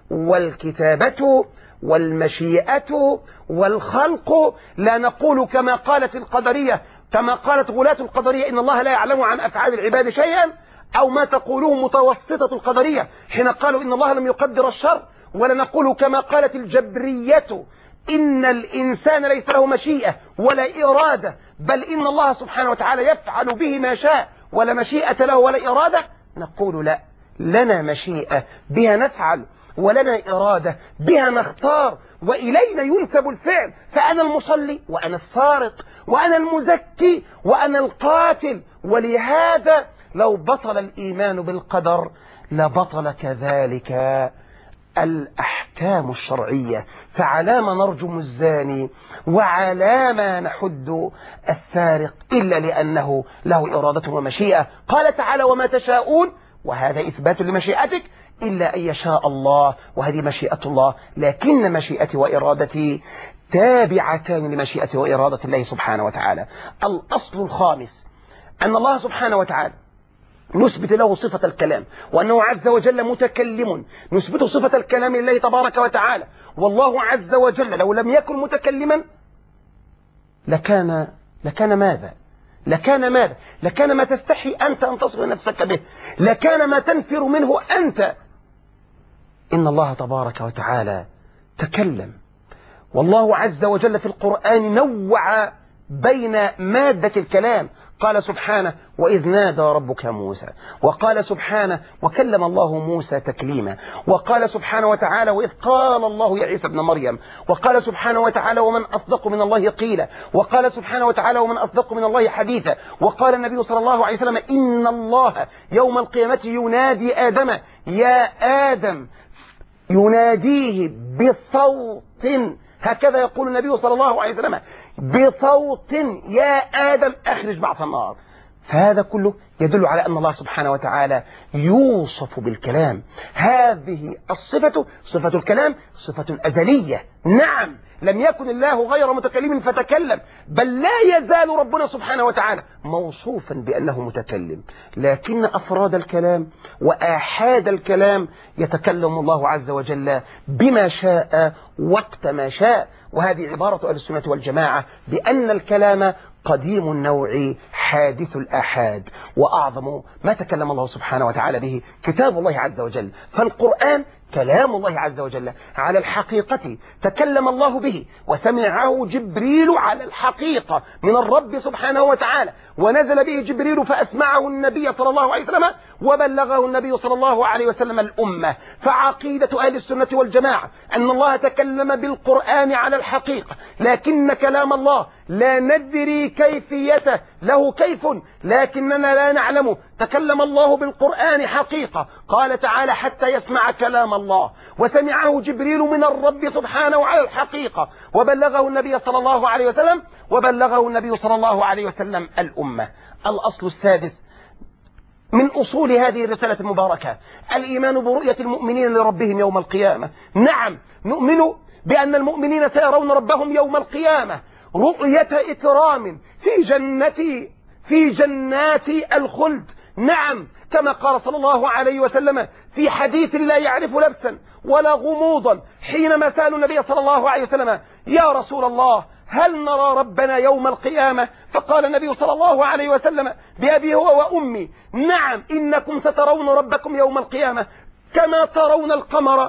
والكتابة والمشيئة والخلق، لا نقول كما قالت القدرية، كما قالت غلاة القدرية إن الله لا يعلم عن أفعال العباد شيئا، أو ما تقوله متوسطة القدرية حين قالوا إن الله لم يقدر الشر، ولا نقول كما قالت الجبرية إن الإنسان ليس له مشيئة ولا إرادة، بل إن الله سبحانه وتعالى يفعل به ما شاء ولا مشيئة له ولا إرادة. نقول لا، لنا مشيئة بها نفعل، ولنا إرادة بها نختار، وإلينا ينسب الفعل، فأنا المصلي وأنا السارق وأنا المزكي وأنا القاتل. ولهذا لو بطل الإيمان بالقدر لبطل كذلك الأحكام الشرعية، فعلى ما نرجم الزاني وعلى ما نحد السارق إلا لأنه له إرادة ومشيئة. قال تعالى وما تشاءون، وهذا إثبات لمشيئتك، إلا أن يشاء الله، وهذه مشيئة الله، لكن مشيئتي وإرادتي تابعتان لمشيئة وإرادة الله سبحانه وتعالى. الأصل الخامس أن الله سبحانه وتعالى نثبت له صفة الكلام، وأنه عز وجل متكلم، نثبت صفة الكلام لله تبارك وتعالى. والله عز وجل لو لم يكن متكلما لكان ماذا؟ لكان ما تستحي أنت أن تصف نفسك به، لكان ما تنفر منه أنت. إن الله تبارك وتعالى تكلم، والله عز وجل في القرآن نوع بين مادة الكلام، قال سبحانه وإذ نادى ربك موسى، وقال سبحانه وكلم الله موسى تكليما، وقال سبحانه وتعالى وإذ قال الله يا عيسى ابن مريم، وقال سبحانه وتعالى ومن أصدق من الله قيلا، وقال سبحانه وتعالى ومن أصدق من الله حديثا، وقال النبي صلى الله عليه وسلم إن الله يوم القيامة ينادي آدم يا آدم، يناديه بصوت، هكذا يقول النبي صلى الله عليه وسلم بصوت يا آدم أخرج بعث النار. فهذا كله يدل على أن الله سبحانه وتعالى يوصف بالكلام. هذه الصفة، صفة الكلام، صفة أزلية. نعم، لم يكن الله غير متكلم فتكلم، بل لا يزال ربنا سبحانه وتعالى موصوفا بأنه متكلم، لكن أفراد الكلام وآحاد الكلام يتكلم الله عز وجل بما شاء وقت ما شاء. وهذه عبارة أهل السنة والجماعة بأن الكلام قديم النوع حادث الآحاد، وأعظم ما تكلم الله سبحانه وتعالى به كتاب الله عز وجل. فالقرآن كلام الله عز وجل على الحقيقة تكلم الله به، وسمعه جبريل على الحقيقة من الرب سبحانه وتعالى، ونزل به جبريل فأسمعه النبي صلى الله عليه وسلم، وبلغه النبي صلى الله عليه وسلم الأمة. فعقيدة أهل السنة والجماعة أن الله تكلم بالقرآن على الحقيقة، لكن كلام الله لا ندري كيفيته، له كيف لكننا لا نعلمه. تكلم الله بالقرآن حقيقة، قال تعالى حتى يسمع كلام الله، وسمعه جبريل من الرب سبحانه على الحقيقة، وبلغه النبي صلى الله عليه وسلم، وبلغه النبي صلى الله عليه وسلم الأمة. الأصل السادس من أصول هذه الرسالة المباركة الإيمان برؤية المؤمنين لربهم يوم القيامة. نعم، نؤمن بأن المؤمنين سيرون ربهم يوم القيامة رؤية إكرام في جنات الخلد. نعم، كما قال صلى الله عليه وسلم في حديث لا يعرف لبسا ولا غموضا حينما سألوا النبي صلى الله عليه وسلم: يا رسول الله، هل نرى ربنا يوم القيامة؟ فقال النبي صلى الله عليه وسلم بأبي هو وأمي: نعم، إنكم سترون ربكم يوم القيامة كما ترون القمر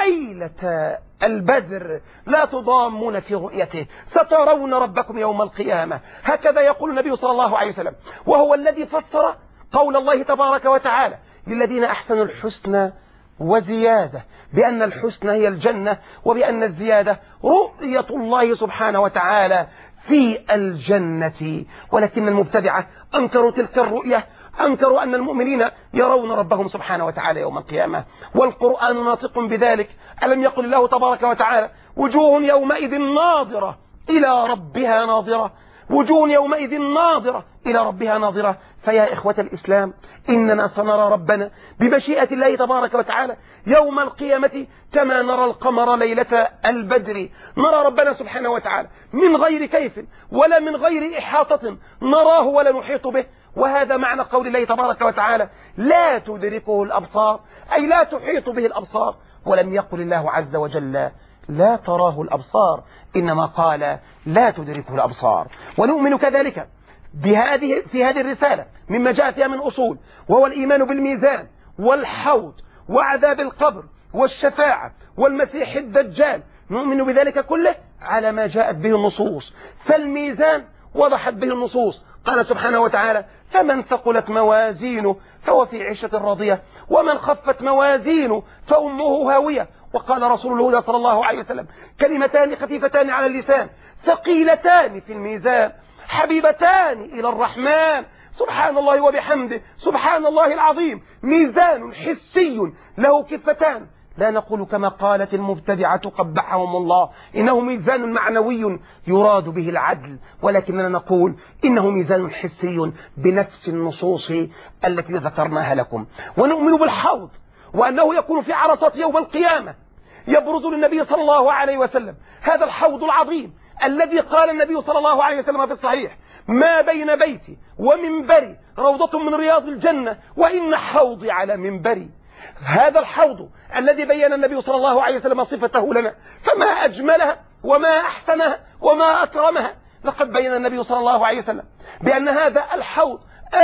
ليلة البدر لا تضامون في رؤيته، سترون ربكم يوم القيامة. هكذا يقول النبي صلى الله عليه وسلم، وهو الذي فسر قول الله تبارك وتعالى: للذين أحسنوا الحسنى وزيادة، بأن الحسنى هي الجنة، وبأن الزيادة رؤية الله سبحانه وتعالى في الجنة. ولكن المبتدعة أنكروا تلك الرؤية، أنكروا أن المؤمنين يرون ربهم سبحانه وتعالى يوم القيامة، والقرآن ناطق بذلك. ألم يقل الله تبارك وتعالى: وجوه يومئذ ناظرة إلى ربها ناظرة، وجوه يومئذ ناظرة إلى ربها ناظرة. فيا إخوة الإسلام، إننا سنرى ربنا بمشيئة الله تبارك وتعالى يوم القيامة كما نرى القمر ليلة البدر. نرى ربنا سبحانه وتعالى من غير كيف ولا من غير إحاطة، نراه ولا نحيط به. وهذا معنى قول الله تبارك وتعالى: لا تدركه الأبصار، أي لا تحيط به الأبصار. ولم يقل الله عز وجل لا تراه الأبصار، إنما قال لا تدركه الأبصار. ونؤمن كذلك في هذه الرسالة مما جاء فيها من أصول، وهو الإيمان بالميزان والحوض وعذاب القبر والشفاعة والمسيح الدجال. نؤمن بذلك كله على ما جاءت به النصوص. فالميزان وضحت به النصوص، قال سبحانه وتعالى: فمن ثقلت موازينه فهو في عيشة راضية، ومن خفت موازينه فأمه هاوية. وقال رسول الله صلى الله عليه وسلم: كلمتان خفيفتان على اللسان ثقيلتان في الميزان حبيبتان إلى الرحمن سبحان الله وبحمده سبحان الله العظيم. ميزان حسي له كفتان، لا نقول كما قالت المبتدعة قبحهم الله إنه ميزان معنوي يراد به العدل، ولكننا نقول إنه ميزان حسي بنفس النصوص التي ذكرناها لكم. ونؤمن بالحوض، وأنه يكون في عرصات يوم القيامة، يبرز للنبي صلى الله عليه وسلم هذا الحوض العظيم الذي قال النبي صلى الله عليه وسلم في الصحيح: ما بين بيتي ومنبري روضة من رياض الجنة، وإن حوضي على منبري. هذا الحوض الذي بين النبي صلى الله عليه وسلم صفته لنا، فما أجملها وما أحسنها وما أكرمها. لقد بين النبي صلى الله عليه وسلم بأن هذا الحوض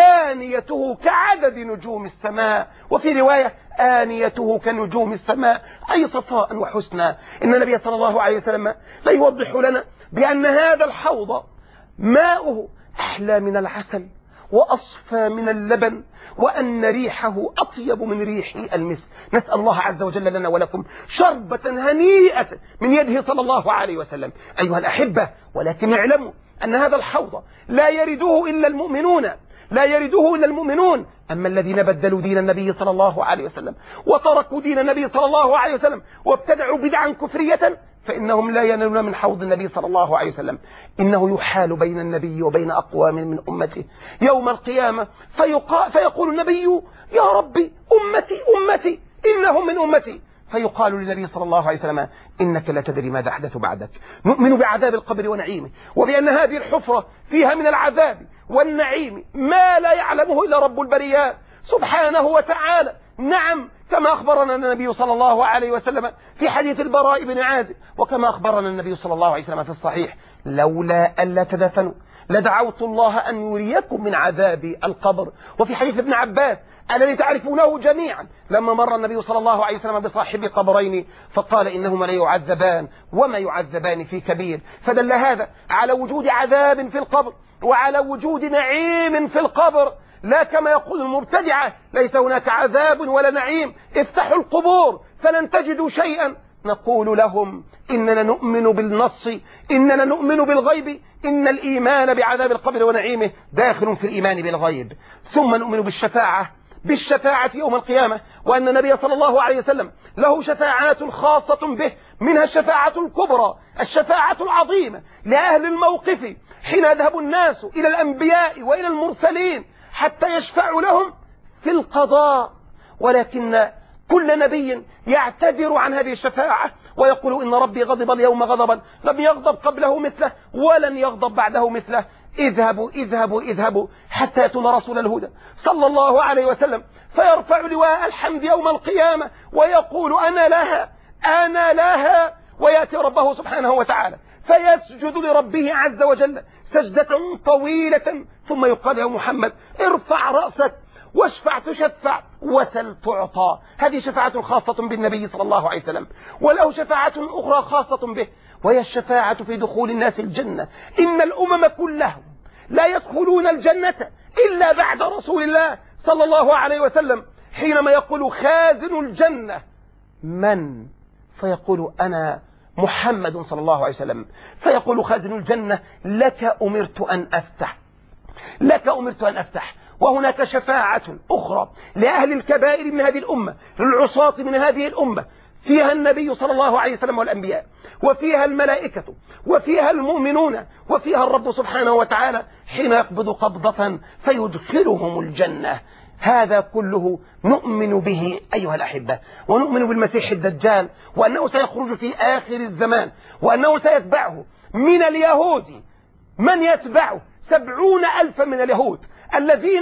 آنيته كعدد نجوم السماء، وفي رواية آنيته كنجوم السماء، أي صفاء وحسنى. إن النبي صلى الله عليه وسلم لا يوضح لنا بأن هذا الحوض ماؤه أحلى من العسل وأصفى من اللبن، وأن ريحه أطيب من ريح المسك. نسأل الله عز وجل لنا ولكم شربة هنيئة من يده صلى الله عليه وسلم. أيها الأحبة، ولكن اعلموا أن هذا الحوض لا يرده إلا المؤمنون، لا يرده إلا المؤمنون. أما الذين بدلوا دين النبي صلى الله عليه وسلم وتركوا دين النبي صلى الله عليه وسلم وابتدعوا بدعا كفرية فإنهم لا ينالون من حوض النبي صلى الله عليه وسلم. إنه يحال بين النبي وبين أقوام من أمته يوم القيامة، فيقول النبي: يا ربي أمتي أمتي إنهم من أمتي. فيقال للنبي صلى الله عليه وسلم: إنك لا تدري ماذا أحدث بعدك. نؤمن بعذاب القبر ونعيمه، وبأن هذه الحفرة فيها من العذاب والنعيم ما لا يعلمه إلا رب البريات سبحانه وتعالى. نعم، كما أخبرنا النبي صلى الله عليه وسلم في حديث البراء بن عازب، وكما أخبرنا النبي صلى الله عليه وسلم في الصحيح: لولا ألا تدفنوا لدعوت الله أن يريكم من عذاب القبر. وفي حديث ابن عباس الذي تعرفونه جميعا لما مر النبي صلى الله عليه وسلم بصاحب قبرين فقال إنهما ليعذبان وما يعذبان في كبير، فدل هذا على وجود عذاب في القبر وعلى وجود نعيم في القبر، لا كما يقول المبتدعة ليس هناك عذاب ولا نعيم، افتحوا القبور فلن تجدوا شيئا. نقول لهم إننا نؤمن بالنص، إننا نؤمن بالغيب، إن الإيمان بعذاب القبر ونعيمه داخل في الإيمان بالغيب. ثم نؤمن بالشفاعة يوم القيامة، وأن النبي صلى الله عليه وسلم له شفاعات خاصة به، منها الشفاعة الكبرى، الشفاعة العظيمة لأهل الموقف حين يذهب الناس إلى الأنبياء وإلى المرسلين حتى يشفعوا لهم في القضاء، ولكن كل نبي يعتذر عن هذه الشفاعة ويقول إن ربي غضب اليوم غضبا لم يغضب قبله مثله ولن يغضب بعده مثله. اذهبوا اذهبوا اذهبوا حتى يأتون رسول الهدى صلى الله عليه وسلم فيرفع لواء الحمد يوم القيامة ويقول أنا لها، ويأتي ربه سبحانه وتعالى فيسجد لربه عز وجل سجدة طويلة، ثم يقال يا محمد ارفع رأسك واشفع تشفع وسل تعطى. هذه شفاعة خاصة بالنبي صلى الله عليه وسلم، وله شفاعة أخرى خاصة به، وهي الشفاعة في دخول الناس الجنة. إن الأمم كلهم لا يدخلون الجنة إلا بعد رسول الله صلى الله عليه وسلم، حينما يقول خازن الجنة من؟ فيقول أنا محمد صلى الله عليه وسلم، فيقول خازن الجنة لك أمرت أن أفتح. وهناك شفاعة أخرى لأهل الكبائر من هذه الأمة، للعصاة من هذه الأمة، فيها النبي صلى الله عليه وسلم والأنبياء، وفيها الملائكة، وفيها المؤمنون، وفيها الرب سبحانه وتعالى حين يقبض قبضة فيدخلهم الجنة. هذا كله نؤمن به أيها الأحبة، ونؤمن بالمسيح الدجال، وأنه سيخرج في آخر الزمان، وأنه سيتبعه من اليهود من يتبعه 70,000 من اليهود الذين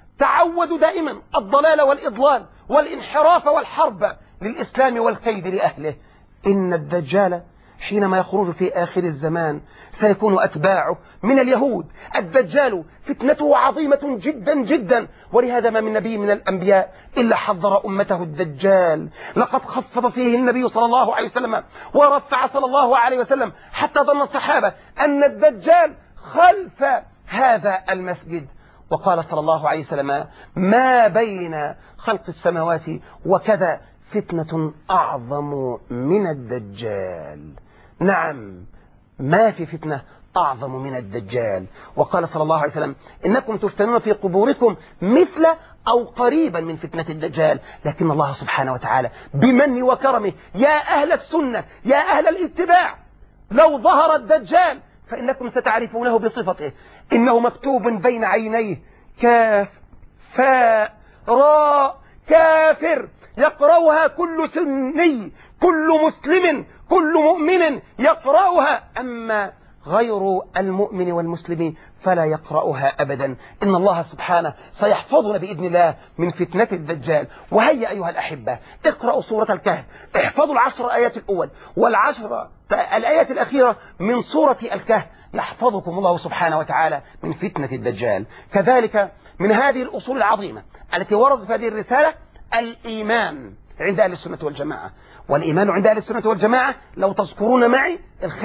تعودوا دائما الضلال والإضلال والانحراف والحرب للإسلام والكيد لأهله. إن الدجال حينما يخرج في آخر الزمان سيكون أتباعه من اليهود. الدجال فتنته عظيمة جدا جدا، ولهذا ما من نبي من الأنبياء إلا حذر أمته الدجال. لقد خفض فيه النبي صلى الله عليه وسلم ورفع صلى الله عليه وسلم حتى ظن الصحابة أن الدجال خلف هذا المسجد، وقال صلى الله عليه وسلم ما بين خلق السماوات وكذا فتنة أعظم من الدجال. نعم، ما في فتنة أعظم من الدجال. وقال صلى الله عليه وسلم إنكم تفتنون في قبوركم مثل أو قريبا من فتنة الدجال، لكن الله سبحانه وتعالى بمنه وكرمه يا أهل السنة يا أهل الاتباع لو ظهر الدجال فإنكم ستعرفونه بصفته، إنه مكتوب بين عينيه كاف فاء راء كافر، يقرأها كل سني كل مسلم كل مؤمن يقرأها، أما غير المؤمن والمسلم فلا يقرأها أبدا. إن الله سبحانه سيحفظنا بإذن الله من فتنة الدجال. وهيا أيها الأحبة اقرأوا سورة الكهف، احفظوا 10 آيات الأول والعشر الآيات الأخيرة من سورة الكهف، يحفظكم الله سبحانه وتعالى من فتنة الدجال. كذلك من هذه الأصول العظيمة التي وردت في هذه الرسالة الإيمان عند أهل السنة والجماعة. والإيمان عند أهل السنة والجماعة لو تذكرون معي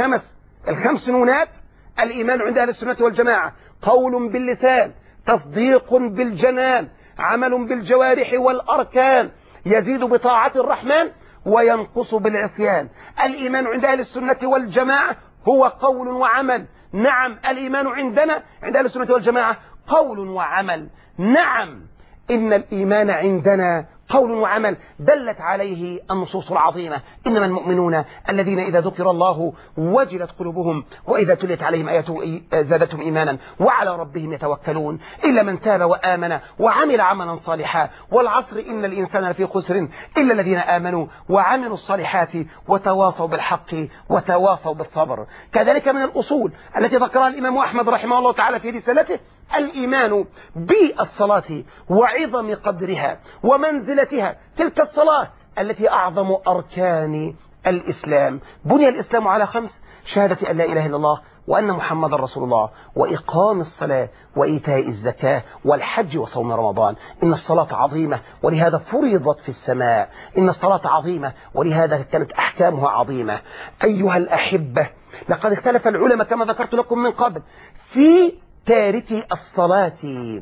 الخمس نونات: الإيمان عند أهل السنة والجماعة قول باللسان، تصديق بالجنان، عمل بالجوارح والأركان، يزيد بطاعة الرحمن وينقص بالعصيان. الإيمان عند أهل السنة والجماعة هو قول وعمل. نعم، الإيمان عندنا عند أهل السنة والجماعة قول وعمل. نعم، إن الإيمان عندنا قول وعمل دلت عليه النصوص العظيمة: إنما المؤمنون الذين إذا ذكر الله وجلت قلوبهم وإذا تليت عليهم آياته زادتهم إيمانا وعلى ربهم يتوكلون إلا من تاب وآمن وعمل عملا صالحا والعصر إن الإنسان لفي خسر إلا الذين آمنوا وعملوا الصالحات وتواصوا بالحق وتواصوا بالصبر. كذلك من الأصول التي ذكرها الإمام أحمد رحمه الله تعالى في رسالته الإيمان بالصلاة وعظم قدرها ومنزلتها، تلك الصلاة التي أعظم أركان الإسلام. بني الإسلام على 5: شهادة أن لا إله إلا الله وأن محمد رسول الله، وإقام الصلاة وإيتاء الزكاة والحج وصوم رمضان. إن الصلاة عظيمة ولهذا فرضت في السماء، إن الصلاة عظيمة ولهذا كانت أحكامها عظيمة. أيها الأحبة، لقد اختلف العلماء كما ذكرت لكم من قبل في تارك الصلاة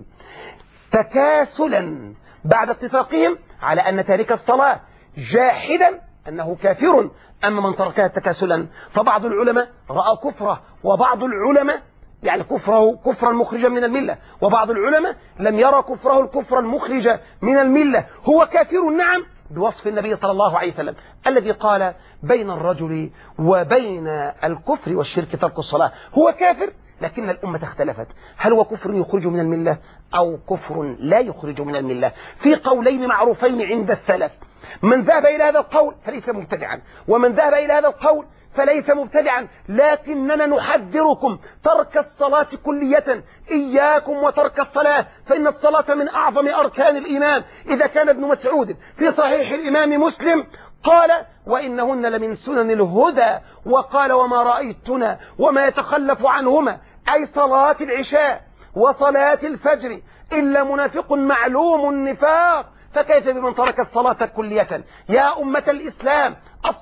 تكاسلا، بعد اتفاقهم على أن تارك الصلاة جاحدا أنه كافر، أما من تركها تكاسلا فبعض العلماء رأى كفره، وبعض العلماء يعني كفره كفرا مخرجا من الملة، وبعض العلماء لم يرى كفره الكفر المخرج من الملة. هو كافر نعم بوصف النبي صلى الله عليه وسلم الذي قال بين الرجل وبين الكفر والشرك ترك الصلاة. هو كافر، لكن الأمة اختلفت، هل هو كفر يخرج من الملة أو كفر لا يخرج من الملة؟ في قولين معروفين عند السلف، من ذهب إلى هذا القول فليس مبتدعا، ومن ذهب إلى هذا القول فليس مبتدعا، لكننا نحذركم ترك الصلاة كلية. إياكم وترك الصلاة، فإن الصلاة من أعظم أركان الإيمان. إذا كان ابن مسعود في صحيح الإمام مسلم قال وإنهن لمن سنن الهدى، وقال وما رأيتنا وما يتخلف عنهما، أي صلاة العشاء وصلاة الفجر، إلا منافق معلوم النفاق، فكيف بمن ترك الصلاة كلية؟ يا أمة الإسلام،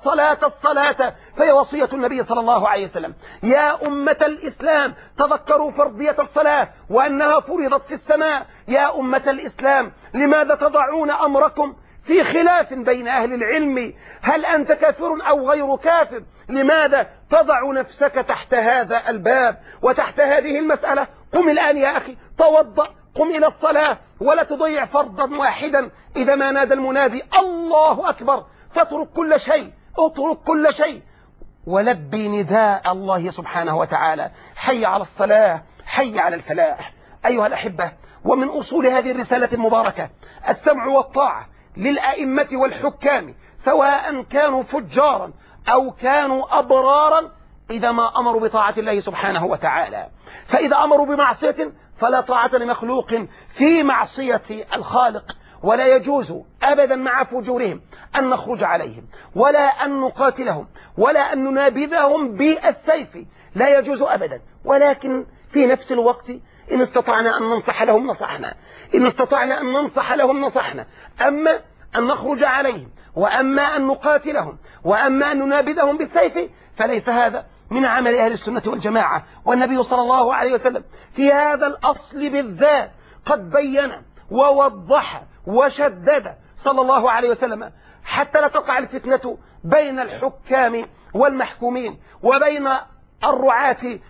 الصلاة فهي وصية النبي صلى الله عليه وسلم. يا أمة الإسلام، تذكروا فرضية الصلاة وأنها فرضت في السماء. يا أمة الإسلام، لماذا تضعون أمركم في خلاف بين أهل العلم؟ هل أنت كافر أو غير كافر؟ لماذا تضع نفسك تحت هذا الباب وتحت هذه المسألة؟ قم الآن يا أخي، توضأ، قم إلى الصلاة، ولا تضيع فرضا واحدا. إذا ما نادى المنادي الله أكبر فاترك كل شيء، اترك كل شيء ولبي نداء الله سبحانه وتعالى، حي على الصلاة، حي على الفلاح. أيها الأحبة، ومن أصول هذه الرسالة المباركة السمع والطاعة للأئمة والحكام، سواء كانوا فجارا أو كانوا أبرارا، إذا ما أمروا بطاعة الله سبحانه وتعالى. فإذا أمروا بمعصية فلا طاعة لمخلوق في معصية الخالق، ولا يجوز أبدا مع فجورهم أن نخرج عليهم، ولا أن نقاتلهم، ولا أن ننابذهم بالسيف، لا يجوز أبدا. ولكن في نفس الوقت إن استطعنا أن ننصح لهم نصحنا، إن استطعنا أن ننصح لهم نصحنا. أما أن نخرج عليهم، وأما أن نقاتلهم، وأما أن ننابذهم بالسيف، فليس هذا من عمل أهل السنة والجماعة. والنبي صلى الله عليه وسلم في هذا الأصل بالذات قد بين ووضح وشدد صلى الله عليه وسلم، حتى لا تقع الفتنة بين الحكام والمحكومين، وبين الرعاة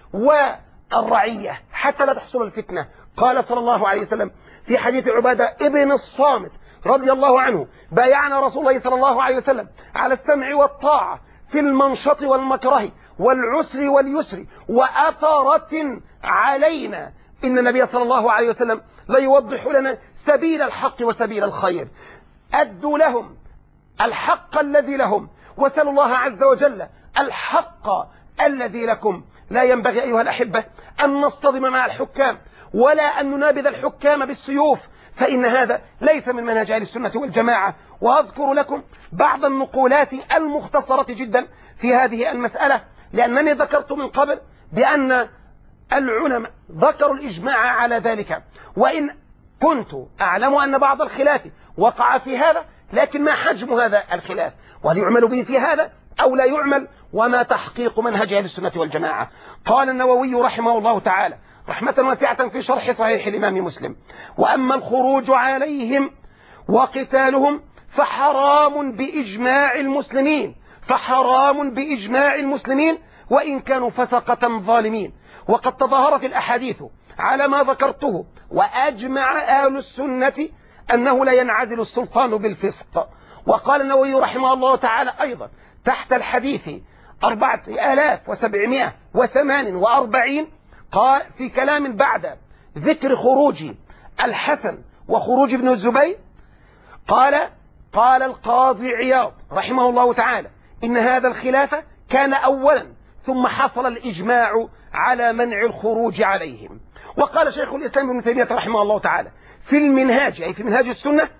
والرعية، حتى لا تحصل الفتنة. قال صلى الله عليه وسلم في حديث عبادة ابن الصامت رضي الله عنه: بايعنا رسول الله صلى الله عليه وسلم على السمع والطاعة في المنشط والمكره والعسر واليسر وأثرة علينا. إن النبي صلى الله عليه وسلم لا يوضح لنا سبيل الحق وسبيل الخير. أدوا لهم الحق الذي لهم، وسألوا الله عز وجل الحق الذي لكم. لا ينبغي أيها الأحبة أن نصطدم مع الحكام، ولا أن ننابذ الحكام بالسيوف، فإن هذا ليس من منهج أهل السنة والجماعة. وأذكر لكم بعض النقولات المختصرة جدا في هذه المسألة، لأنني ذكرت من قبل بأن العلماء ذكروا الإجماع على ذلك، وإن كنت أعلم أن بعض الخلاف وقع في هذا، لكن ما حجم هذا الخلاف؟ وهل يعمل به في هذا أو لا يعمل؟ وما تحقيق منهج أهل السنة والجماعة؟ قال النووي رحمه الله تعالى رحمة واسعة في شرح صحيح الإمام مسلم: وأما الخروج عليهم وقتالهم فحرام بإجماع المسلمين، فحرام بإجماع المسلمين، وإن كانوا فسقة ظالمين. وقد تظاهرت الأحاديث على ما ذكرته، وأجمع أهل السنة أنه لا ينعزل السلطان بالفسق. وقال النووي رحمه الله تعالى أيضا تحت الحديث 4748 قال في كلام بعد ذكر خروج الحسن وخروج ابن الزبير، قال القاضي عياض رحمه الله تعالى: إن هذا الخلاف كان أولا، ثم حصل الإجماع على منع الخروج عليهم. وقال شيخ الإسلام ابن تيمية رحمه الله تعالى في المنهاج، أي في منهاج السنة: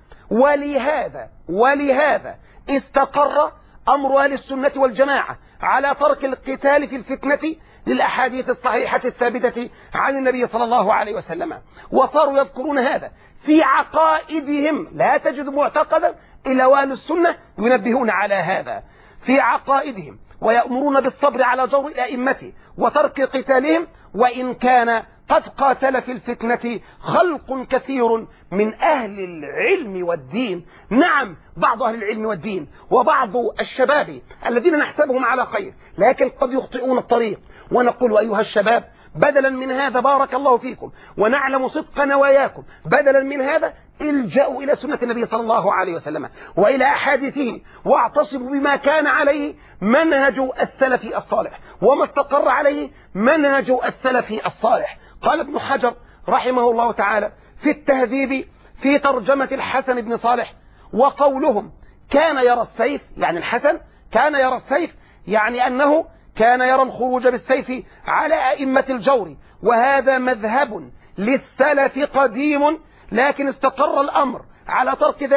ولهذا استقر أمر أهل السنة والجماعة على ترك القتال في الفتنة للأحاديث الصحيحة الثابتة عن النبي صلى الله عليه وسلم، وصاروا يذكرون هذا في عقائدهم. لا تجد معتقدا إلا وأهل السنة ينبهون على هذا في عقائدهم، ويأمرون بالصبر على جور الأئمة وترك قتالهم، وإن كان قد قاتل في الفتنة خلق كثير من أهل العلم والدين. نعم، بعض أهل العلم والدين وبعض الشباب الذين نحسبهم على خير، لكن قد يخطئون الطريق. ونقول أيها الشباب، بدلا من هذا بارك الله فيكم ونعلم صدق نواياكم، بدلا من هذا الجأوا إلى سنة النبي صلى الله عليه وسلم وإلى أحاديثه، واعتصموا بما كان عليه منهج السلف الصالح وما استقر عليه منهج السلف الصالح. قال ابن حجر رحمه الله تعالى في التهذيب في ترجمة الحسن بن صالح: وقولهم كان يرى السيف، يعني الحسن كان يرى السيف، يعني أنه كان يرى الخروج بالسيف على أئمة الجور، وهذا مذهب للسلف قديم، لكن استقر الأمر على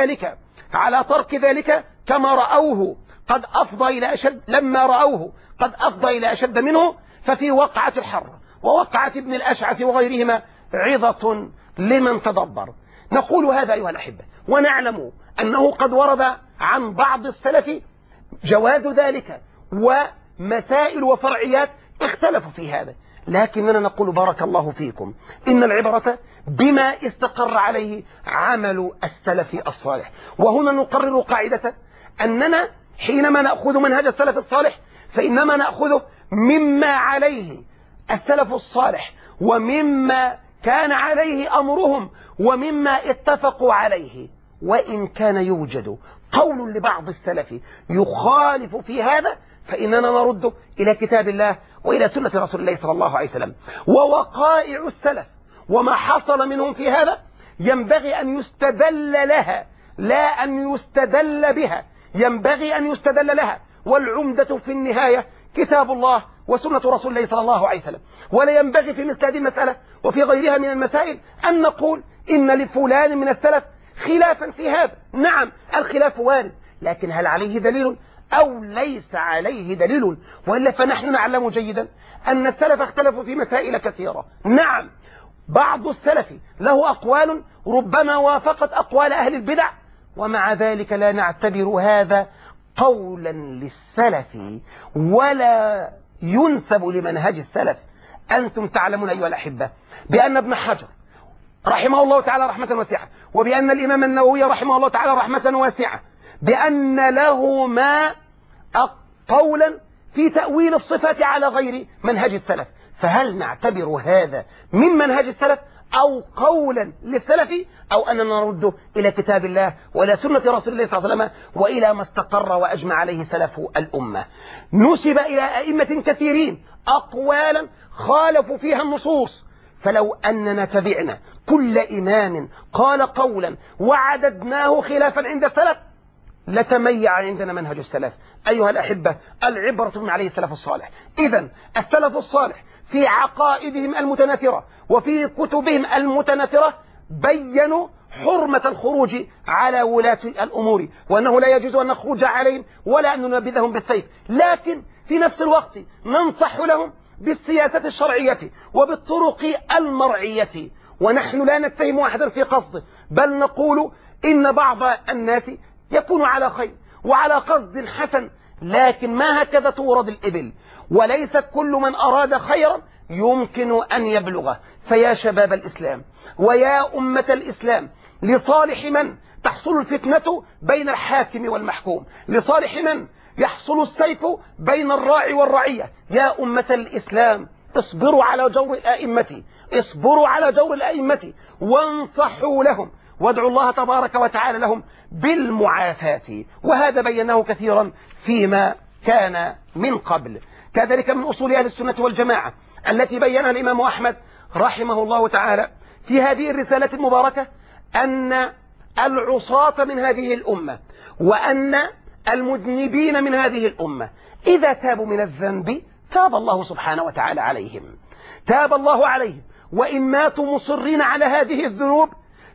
ترك ذلك كما رأوه قد أفضى إلى أشد، لما رأوه قد أفضى إلى أشد منه، ففي وقعة الحر ووقعة ابن الأشعث وغيرهما عظة لمن تدبر. نقول هذا أيها الأحبة، ونعلم أنه قد ورد عن بعض السلف جواز ذلك، ومسائل وفرعيات اختلفوا في هذا، لكننا نقول بارك الله فيكم إن العبرة بما استقر عليه عمل السلف الصالح. وهنا نقرر قاعدة أننا حينما نأخذ منهج السلف الصالح فإنما نأخذه مما عليه السلف الصالح، ومما كان عليه أمرهم، ومما اتفقوا عليه. وإن كان يوجد قول لبعض السلف يخالف في هذا فإننا نرد إلى كتاب الله وإلى سنة رسول الله صلى الله عليه وسلم. ووقائع السلف وما حصل منهم في هذا ينبغي أن يستدل لها لا أن يستدل بها، ينبغي أن يستدل لها، والعمدة في النهاية كتاب الله وسنة رسول الله صلى الله عليه وسلم. ولا ينبغي في مثل هذه المسألة وفي غيرها من المسائل أن نقول إن لفلان من السلف خلافا في هذا. نعم، الخلاف وارد، لكن هل عليه دليل أو ليس عليه دليل؟ وإلا فنحن نعلم جيدا أن السلف اختلفوا في مسائل كثيرة. نعم، بعض السلف له أقوال ربما وافقت أقوال أهل البدع، ومع ذلك لا نعتبر هذا قولا للسلف ولا ينسب لمنهج السلف. أنتم تعلمون أيها الأحبة بأن ابن حجر رحمه الله تعالى رحمة واسعة، وبأن الإمام النووي رحمه الله تعالى رحمة واسعة، بأن لهما قولا في تأويل الصفات على غير منهج السلف. فهل نعتبر هذا من منهج السلف أو قولا للسلف، أو أننا نرد إلى كتاب الله وإلى سنة رسول الله صلى الله عليه وسلم وإلى ما استقر وأجمع عليه سلف الأمة؟ نسب إلى أئمة كثيرين أقوالا خالفوا فيها النصوص، فلو أننا تبعنا كل إمام قال قولا وعددناه خلافا عند السلف لتميع عندنا منهج السلف. أيها الأحبة، العبرة من عليه السلف الصالح. إذن السلف الصالح في عقائدهم المتناثرة وفي كتبهم المتناثرة بيّنوا حرمة الخروج على ولاة الأمور، وأنه لا يجوز أن نخرج عليهم ولا أن ننبذهم بالسيف، لكن في نفس الوقت ننصح لهم بالسياسة الشرعية وبالطرق المرعية. ونحن لا نتهم أحدا في قصده، بل نقول إن بعض الناس يكون على خير وعلى قصد حسن، لكن ما هكذا تورد الإبل، وليس كل من أراد خيرا يمكن أن يبلغه. فيا شباب الإسلام ويا أمة الإسلام، لصالح من تحصل الفتنة بين الحاكم والمحكوم، لصالح من يحصل السيف بين الراعي والرعية، يا أمة الإسلام اصبروا على جور الأئمة، اصبروا على جور الأئمة وانصحوا لهم، وادعوا الله تبارك وتعالى لهم بالمعافاة. وهذا بيناه كثيرا فيما كان من قبل. كذلك من أصول أهل السنة والجماعة التي بينها الإمام أحمد رحمه الله تعالى في هذه الرسالة المباركة أن العصاة من هذه الأمة وأن المذنبين من هذه الأمة إذا تابوا من الذنب تاب الله سبحانه وتعالى عليهم، تاب الله عليهم، وإن ماتوا مصرين على هذه الذنوب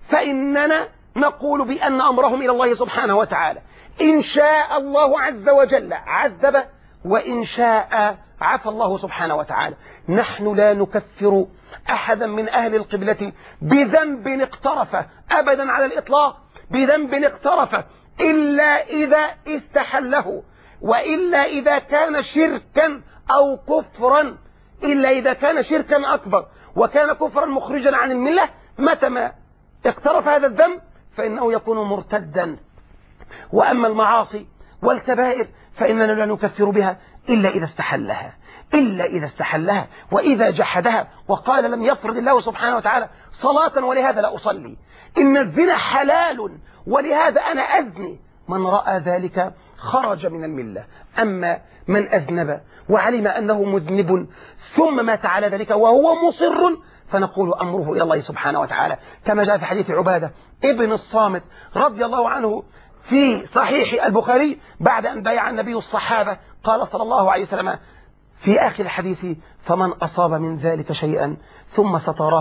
فإننا نقول بأن أمرهم إلى الله سبحانه وتعالى، إن شاء الله عز وجل عذب، وإن شاء عفى الله سبحانه وتعالى. نحن لا نكفر أحدا من أهل القبلة بذنب اقترفه أبدا على الإطلاق، بذنب اقترفه إلا إذا استحله، وإلا إذا كان شركا أو كفرا، إلا إذا كان شركا أكبر وكان كفرا مخرجا عن الملة، متى ما اقترف هذا الذنب فإنه يكون مرتدا. وأما المعاصي والكبائر فإننا لا نكفر بها إلا إذا استحلها، إلا إذا استحلها وإذا جحدها وقال لم يفرض الله سبحانه وتعالى صلاة ولهذا لا أصلي، إن الزنا حلال ولهذا أنا أزني، من رأى ذلك خرج من الملة. أما من أذنب وعلم أنه مذنب ثم مات على ذلك وهو مصر فنقول أمره إلى الله سبحانه وتعالى، كما جاء في حديث عبادة ابن الصامت رضي الله عنه في صحيح البخاري بعد أن بايع النبي الصحابة، قال صلى الله عليه وسلم في آخر الحديث: فمن أصاب من ذلك شيئا ثم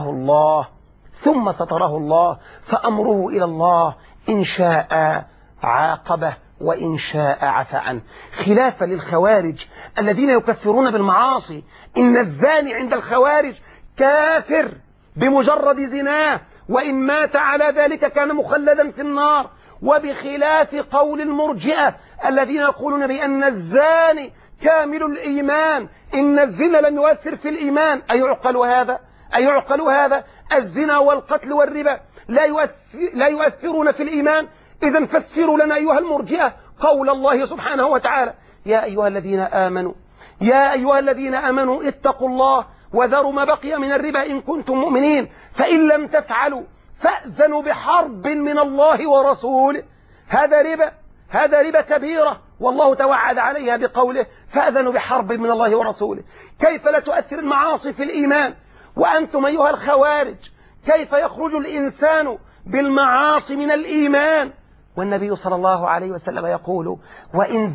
ستره الله فأمره إلى الله، إن شاء عاقبه وإن شاء عفى عنه. خلافا للخوارج الذين يكفرون بالمعاصي، إن الزاني عند الخوارج كافر بمجرد زناه، وإن مات على ذلك كان مخلدا في النار. وبخلاف قول المرجئة الذين يقولون بأن الزاني كامل الإيمان، إن الزنا لم يؤثر في الإيمان. أيعقل هذا؟ الزنا والقتل والربا لا يؤثرون في الإيمان. إذن فسروا لنا أيها المرجئة قول الله سبحانه وتعالى: يا أيها الذين آمنوا اتقوا الله وذروا ما بقي من الربا إن كنتم مؤمنين، فإن لم تفعلوا فأذنوا بحرب من الله ورسوله. هذا ربا كبيرة، والله توعد عليها بقوله: فأذنوا بحرب من الله ورسوله. كيف لا تؤثر المعاصي في الإيمان؟ وأنتم أيها الخوارج كيف يخرج الإنسان بالمعاصي من الإيمان؟ والنبي صلى الله عليه وسلم يقول: وإن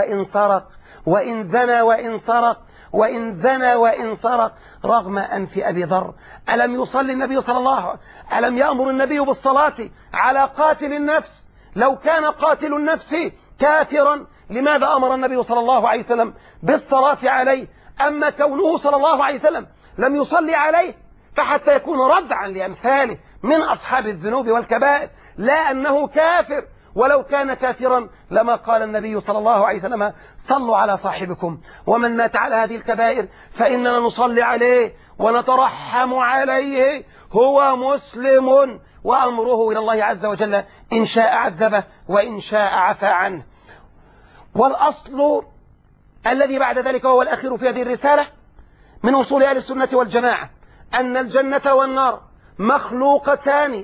زنى وإن سرق رغم أنف أبي ذر. ألم يصلي النبي صلى الله عليه وسلم؟ ألم يأمر النبي بالصلاة على قاتل النفس؟ لو كان قاتل النفس كافرا لماذا أمر النبي صلى الله عليه وسلم بالصلاة عليه؟ أما كونه صلى الله عليه وسلم لم يصلي عليه فحتى يكون ردعا لأمثاله من أصحاب الذنوب والكبائر، لا أنه كافر. ولو كان كافرا لما قال النبي صلى الله عليه وسلم: صلوا على صاحبكم، ومن مات على هذه الكبائر فإننا نصلي عليه ونترحم عليه، هو مسلم، وأمره إلى الله عز وجل إن شاء عذبه وإن شاء عفى عنه. والأصل الذي بعد ذلك وهو الأخير في هذه الرسالة من أصول أهل السنة والجماعة أن الجنة والنار مخلوقتان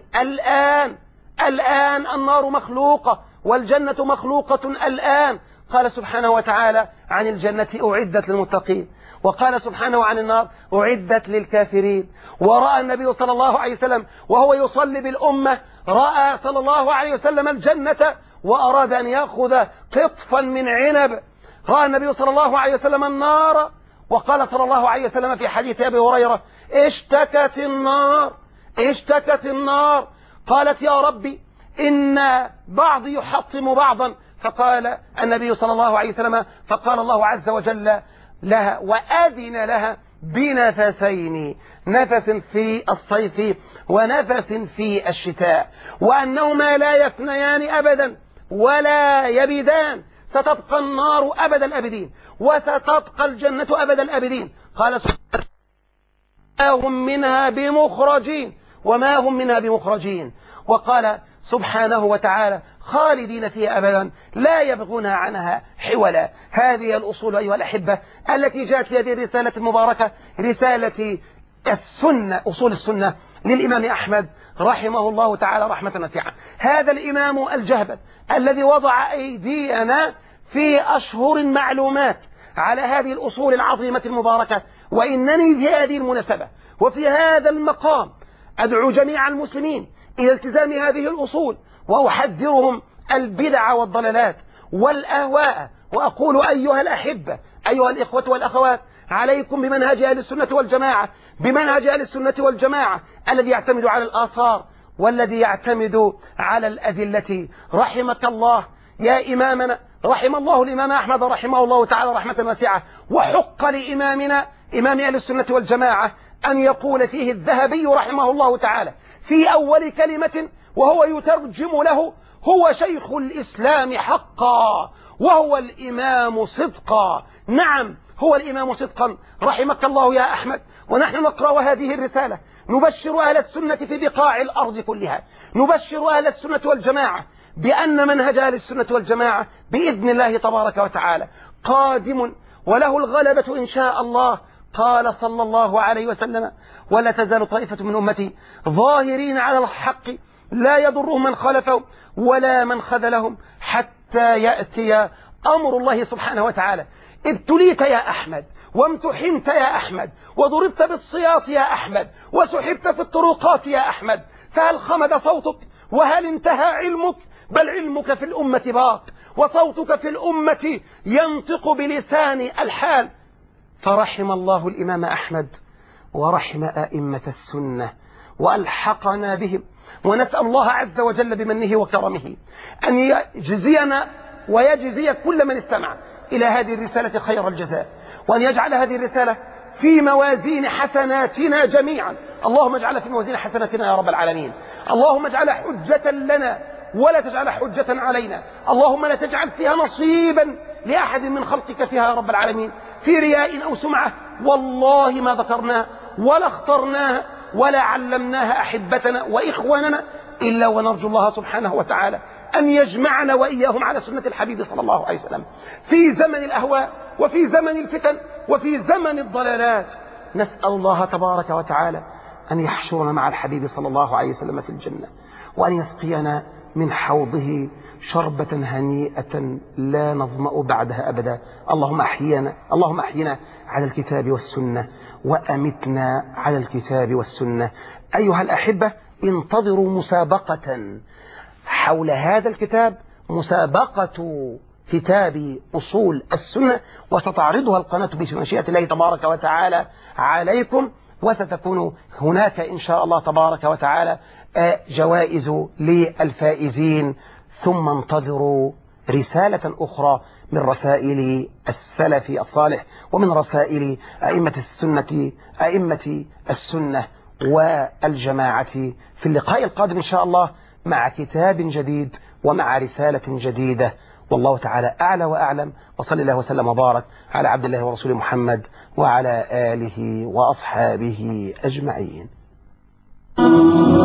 الآن النار مخلوقة والجنة مخلوقة الآن. قال سبحانه وتعالى عن الجنة: أعدت للمتقين، وقال سبحانه عن النار: أعدت للكافرين. ورأى النبي صلى الله عليه وسلم وهو يصلي بالأمة، رأى صلى الله عليه وسلم الجنة وأراد أن يأخذ قطفا من عنب. رأى النبي صلى الله عليه وسلم النار، وقال صلى الله عليه وسلم في حديث أبي هريرة: اشتكت النار قالت: يا ربي إن بعض يحطم بعضا. فقال النبي صلى الله عليه وسلم: فقال الله عز وجل لها وأذن لها بنفسين، نفس في الصيف ونفس في الشتاء، وأنهما لا يفنيان أبدا ولا يبدان، ستبقى النار أبد الأبدين وستبقى الجنة أبد الأبدين. قال سبحانه: وما هم منها بمخرجين. وقال سبحانه وتعالى: خالدين فيها أبدا لا يبغون عنها حولا. هذه الأصول أيها الأحبة التي جاءت في هذه الرسالة المباركة، رسالة السنة، أصول السنة للإمام أحمد رحمه الله تعالى رحمة واسعة. هذا الإمام الجهبذ الذي وضع أيدينا في أشهر معلومات على هذه الأصول العظيمة المباركة. وإنني في هذه المناسبة وفي هذا المقام أدعو جميع المسلمين إلى التزام هذه الأصول، وأحذرهم البدع والضلالات والأهواء. وأقول أيها الأحبة، أيها الإخوة والأخوات، عليكم بمنهج أهل السنة والجماعة، بمنهج أهل السنة والجماعة الذي يعتمد على الآثار والذي يعتمد على الأدلة. رحمك الله يا إمامنا، رحم الله الإمام أحمد رحمه الله تعالى رحمة واسعة. وحق لإمامنا إمام أهل السنة والجماعة أن يقول فيه الذهبي رحمه الله تعالى في أول كلمة وهو يترجم له: هو شيخ الإسلام حقا وهو الإمام صدقا. نعم، هو الإمام صدقا رحمك الله يا أحمد. ونحن نقرأ هذه الرسالة نبشر أهل السنة في بقاع الأرض كلها، نبشر أهل السنة والجماعة بأن منهج أهل السنة والجماعة بإذن الله تبارك وتعالى قادم وله الغلبة إن شاء الله. قال صلى الله عليه وسلم: ولا تزال طائفة من أمتي ظاهرين على الحق لا يضرهم من خالفهم ولا من خذلهم حتى يأتي أمر الله سبحانه وتعالى. ابتليت يا أحمد وامتحنت يا أحمد وضربت بالسياط يا أحمد وسحبت في الطرقات يا أحمد، فهل خمد صوتك وهل انتهى علمك؟ بل علمك في الأمة باق وصوتك في الأمة ينطق بلسان الحال. فرحم الله الإمام أحمد ورحم أئمة السنة وألحقنا بهم، ونسأل الله عز وجل بمنه وكرمه أن يجزينا ويجزي كل من استمع إلى هذه الرسالة خير الجزاء، وأن يجعل هذه الرسالة في موازين حسناتنا جميعا. اللهم اجعلها في موازين حسناتنا يا رب العالمين. اللهم اجعلها حجة لنا ولا تجعل حجة علينا. اللهم لا تجعل فيها نصيبا لأحد من خلقك فيها يا رب العالمين في رياء أو سمعة. والله ما ذكرناها ولا اخترناها ولا علمناها أحبتنا وإخواننا إلا ونرجو الله سبحانه وتعالى أن يجمعنا وإياهم على سنة الحبيب صلى الله عليه وسلم في زمن الأهواء وفي زمن الفتن وفي زمن الضلالات. نسأل الله تبارك وتعالى أن يحشرنا مع الحبيب صلى الله عليه وسلم في الجنة، وأن يسقينا من حوضه شربة هنيئة لا نظمأ بعدها أبدا. اللهم أحينا على الكتاب والسنة وأمتنا على الكتاب والسنة. أيها الأحبة، انتظروا مسابقة حول هذا الكتاب، مسابقة كتاب أصول السنة، وستعرضها القناة بمشيئة الله تبارك وتعالى عليكم، وستكون هناك إن شاء الله تبارك وتعالى جوائز للفائزين. ثم انتظروا رسالة أخرى من رسائل السلف الصالح ومن رسائل أئمة السنة والجماعة في اللقاء القادم إن شاء الله مع كتاب جديد ومع رسالة جديدة. والله تعالى أعلى وأعلم، وصلى الله وسلم وبارك على عبد الله ورسوله محمد وعلى آله وأصحابه أجمعين.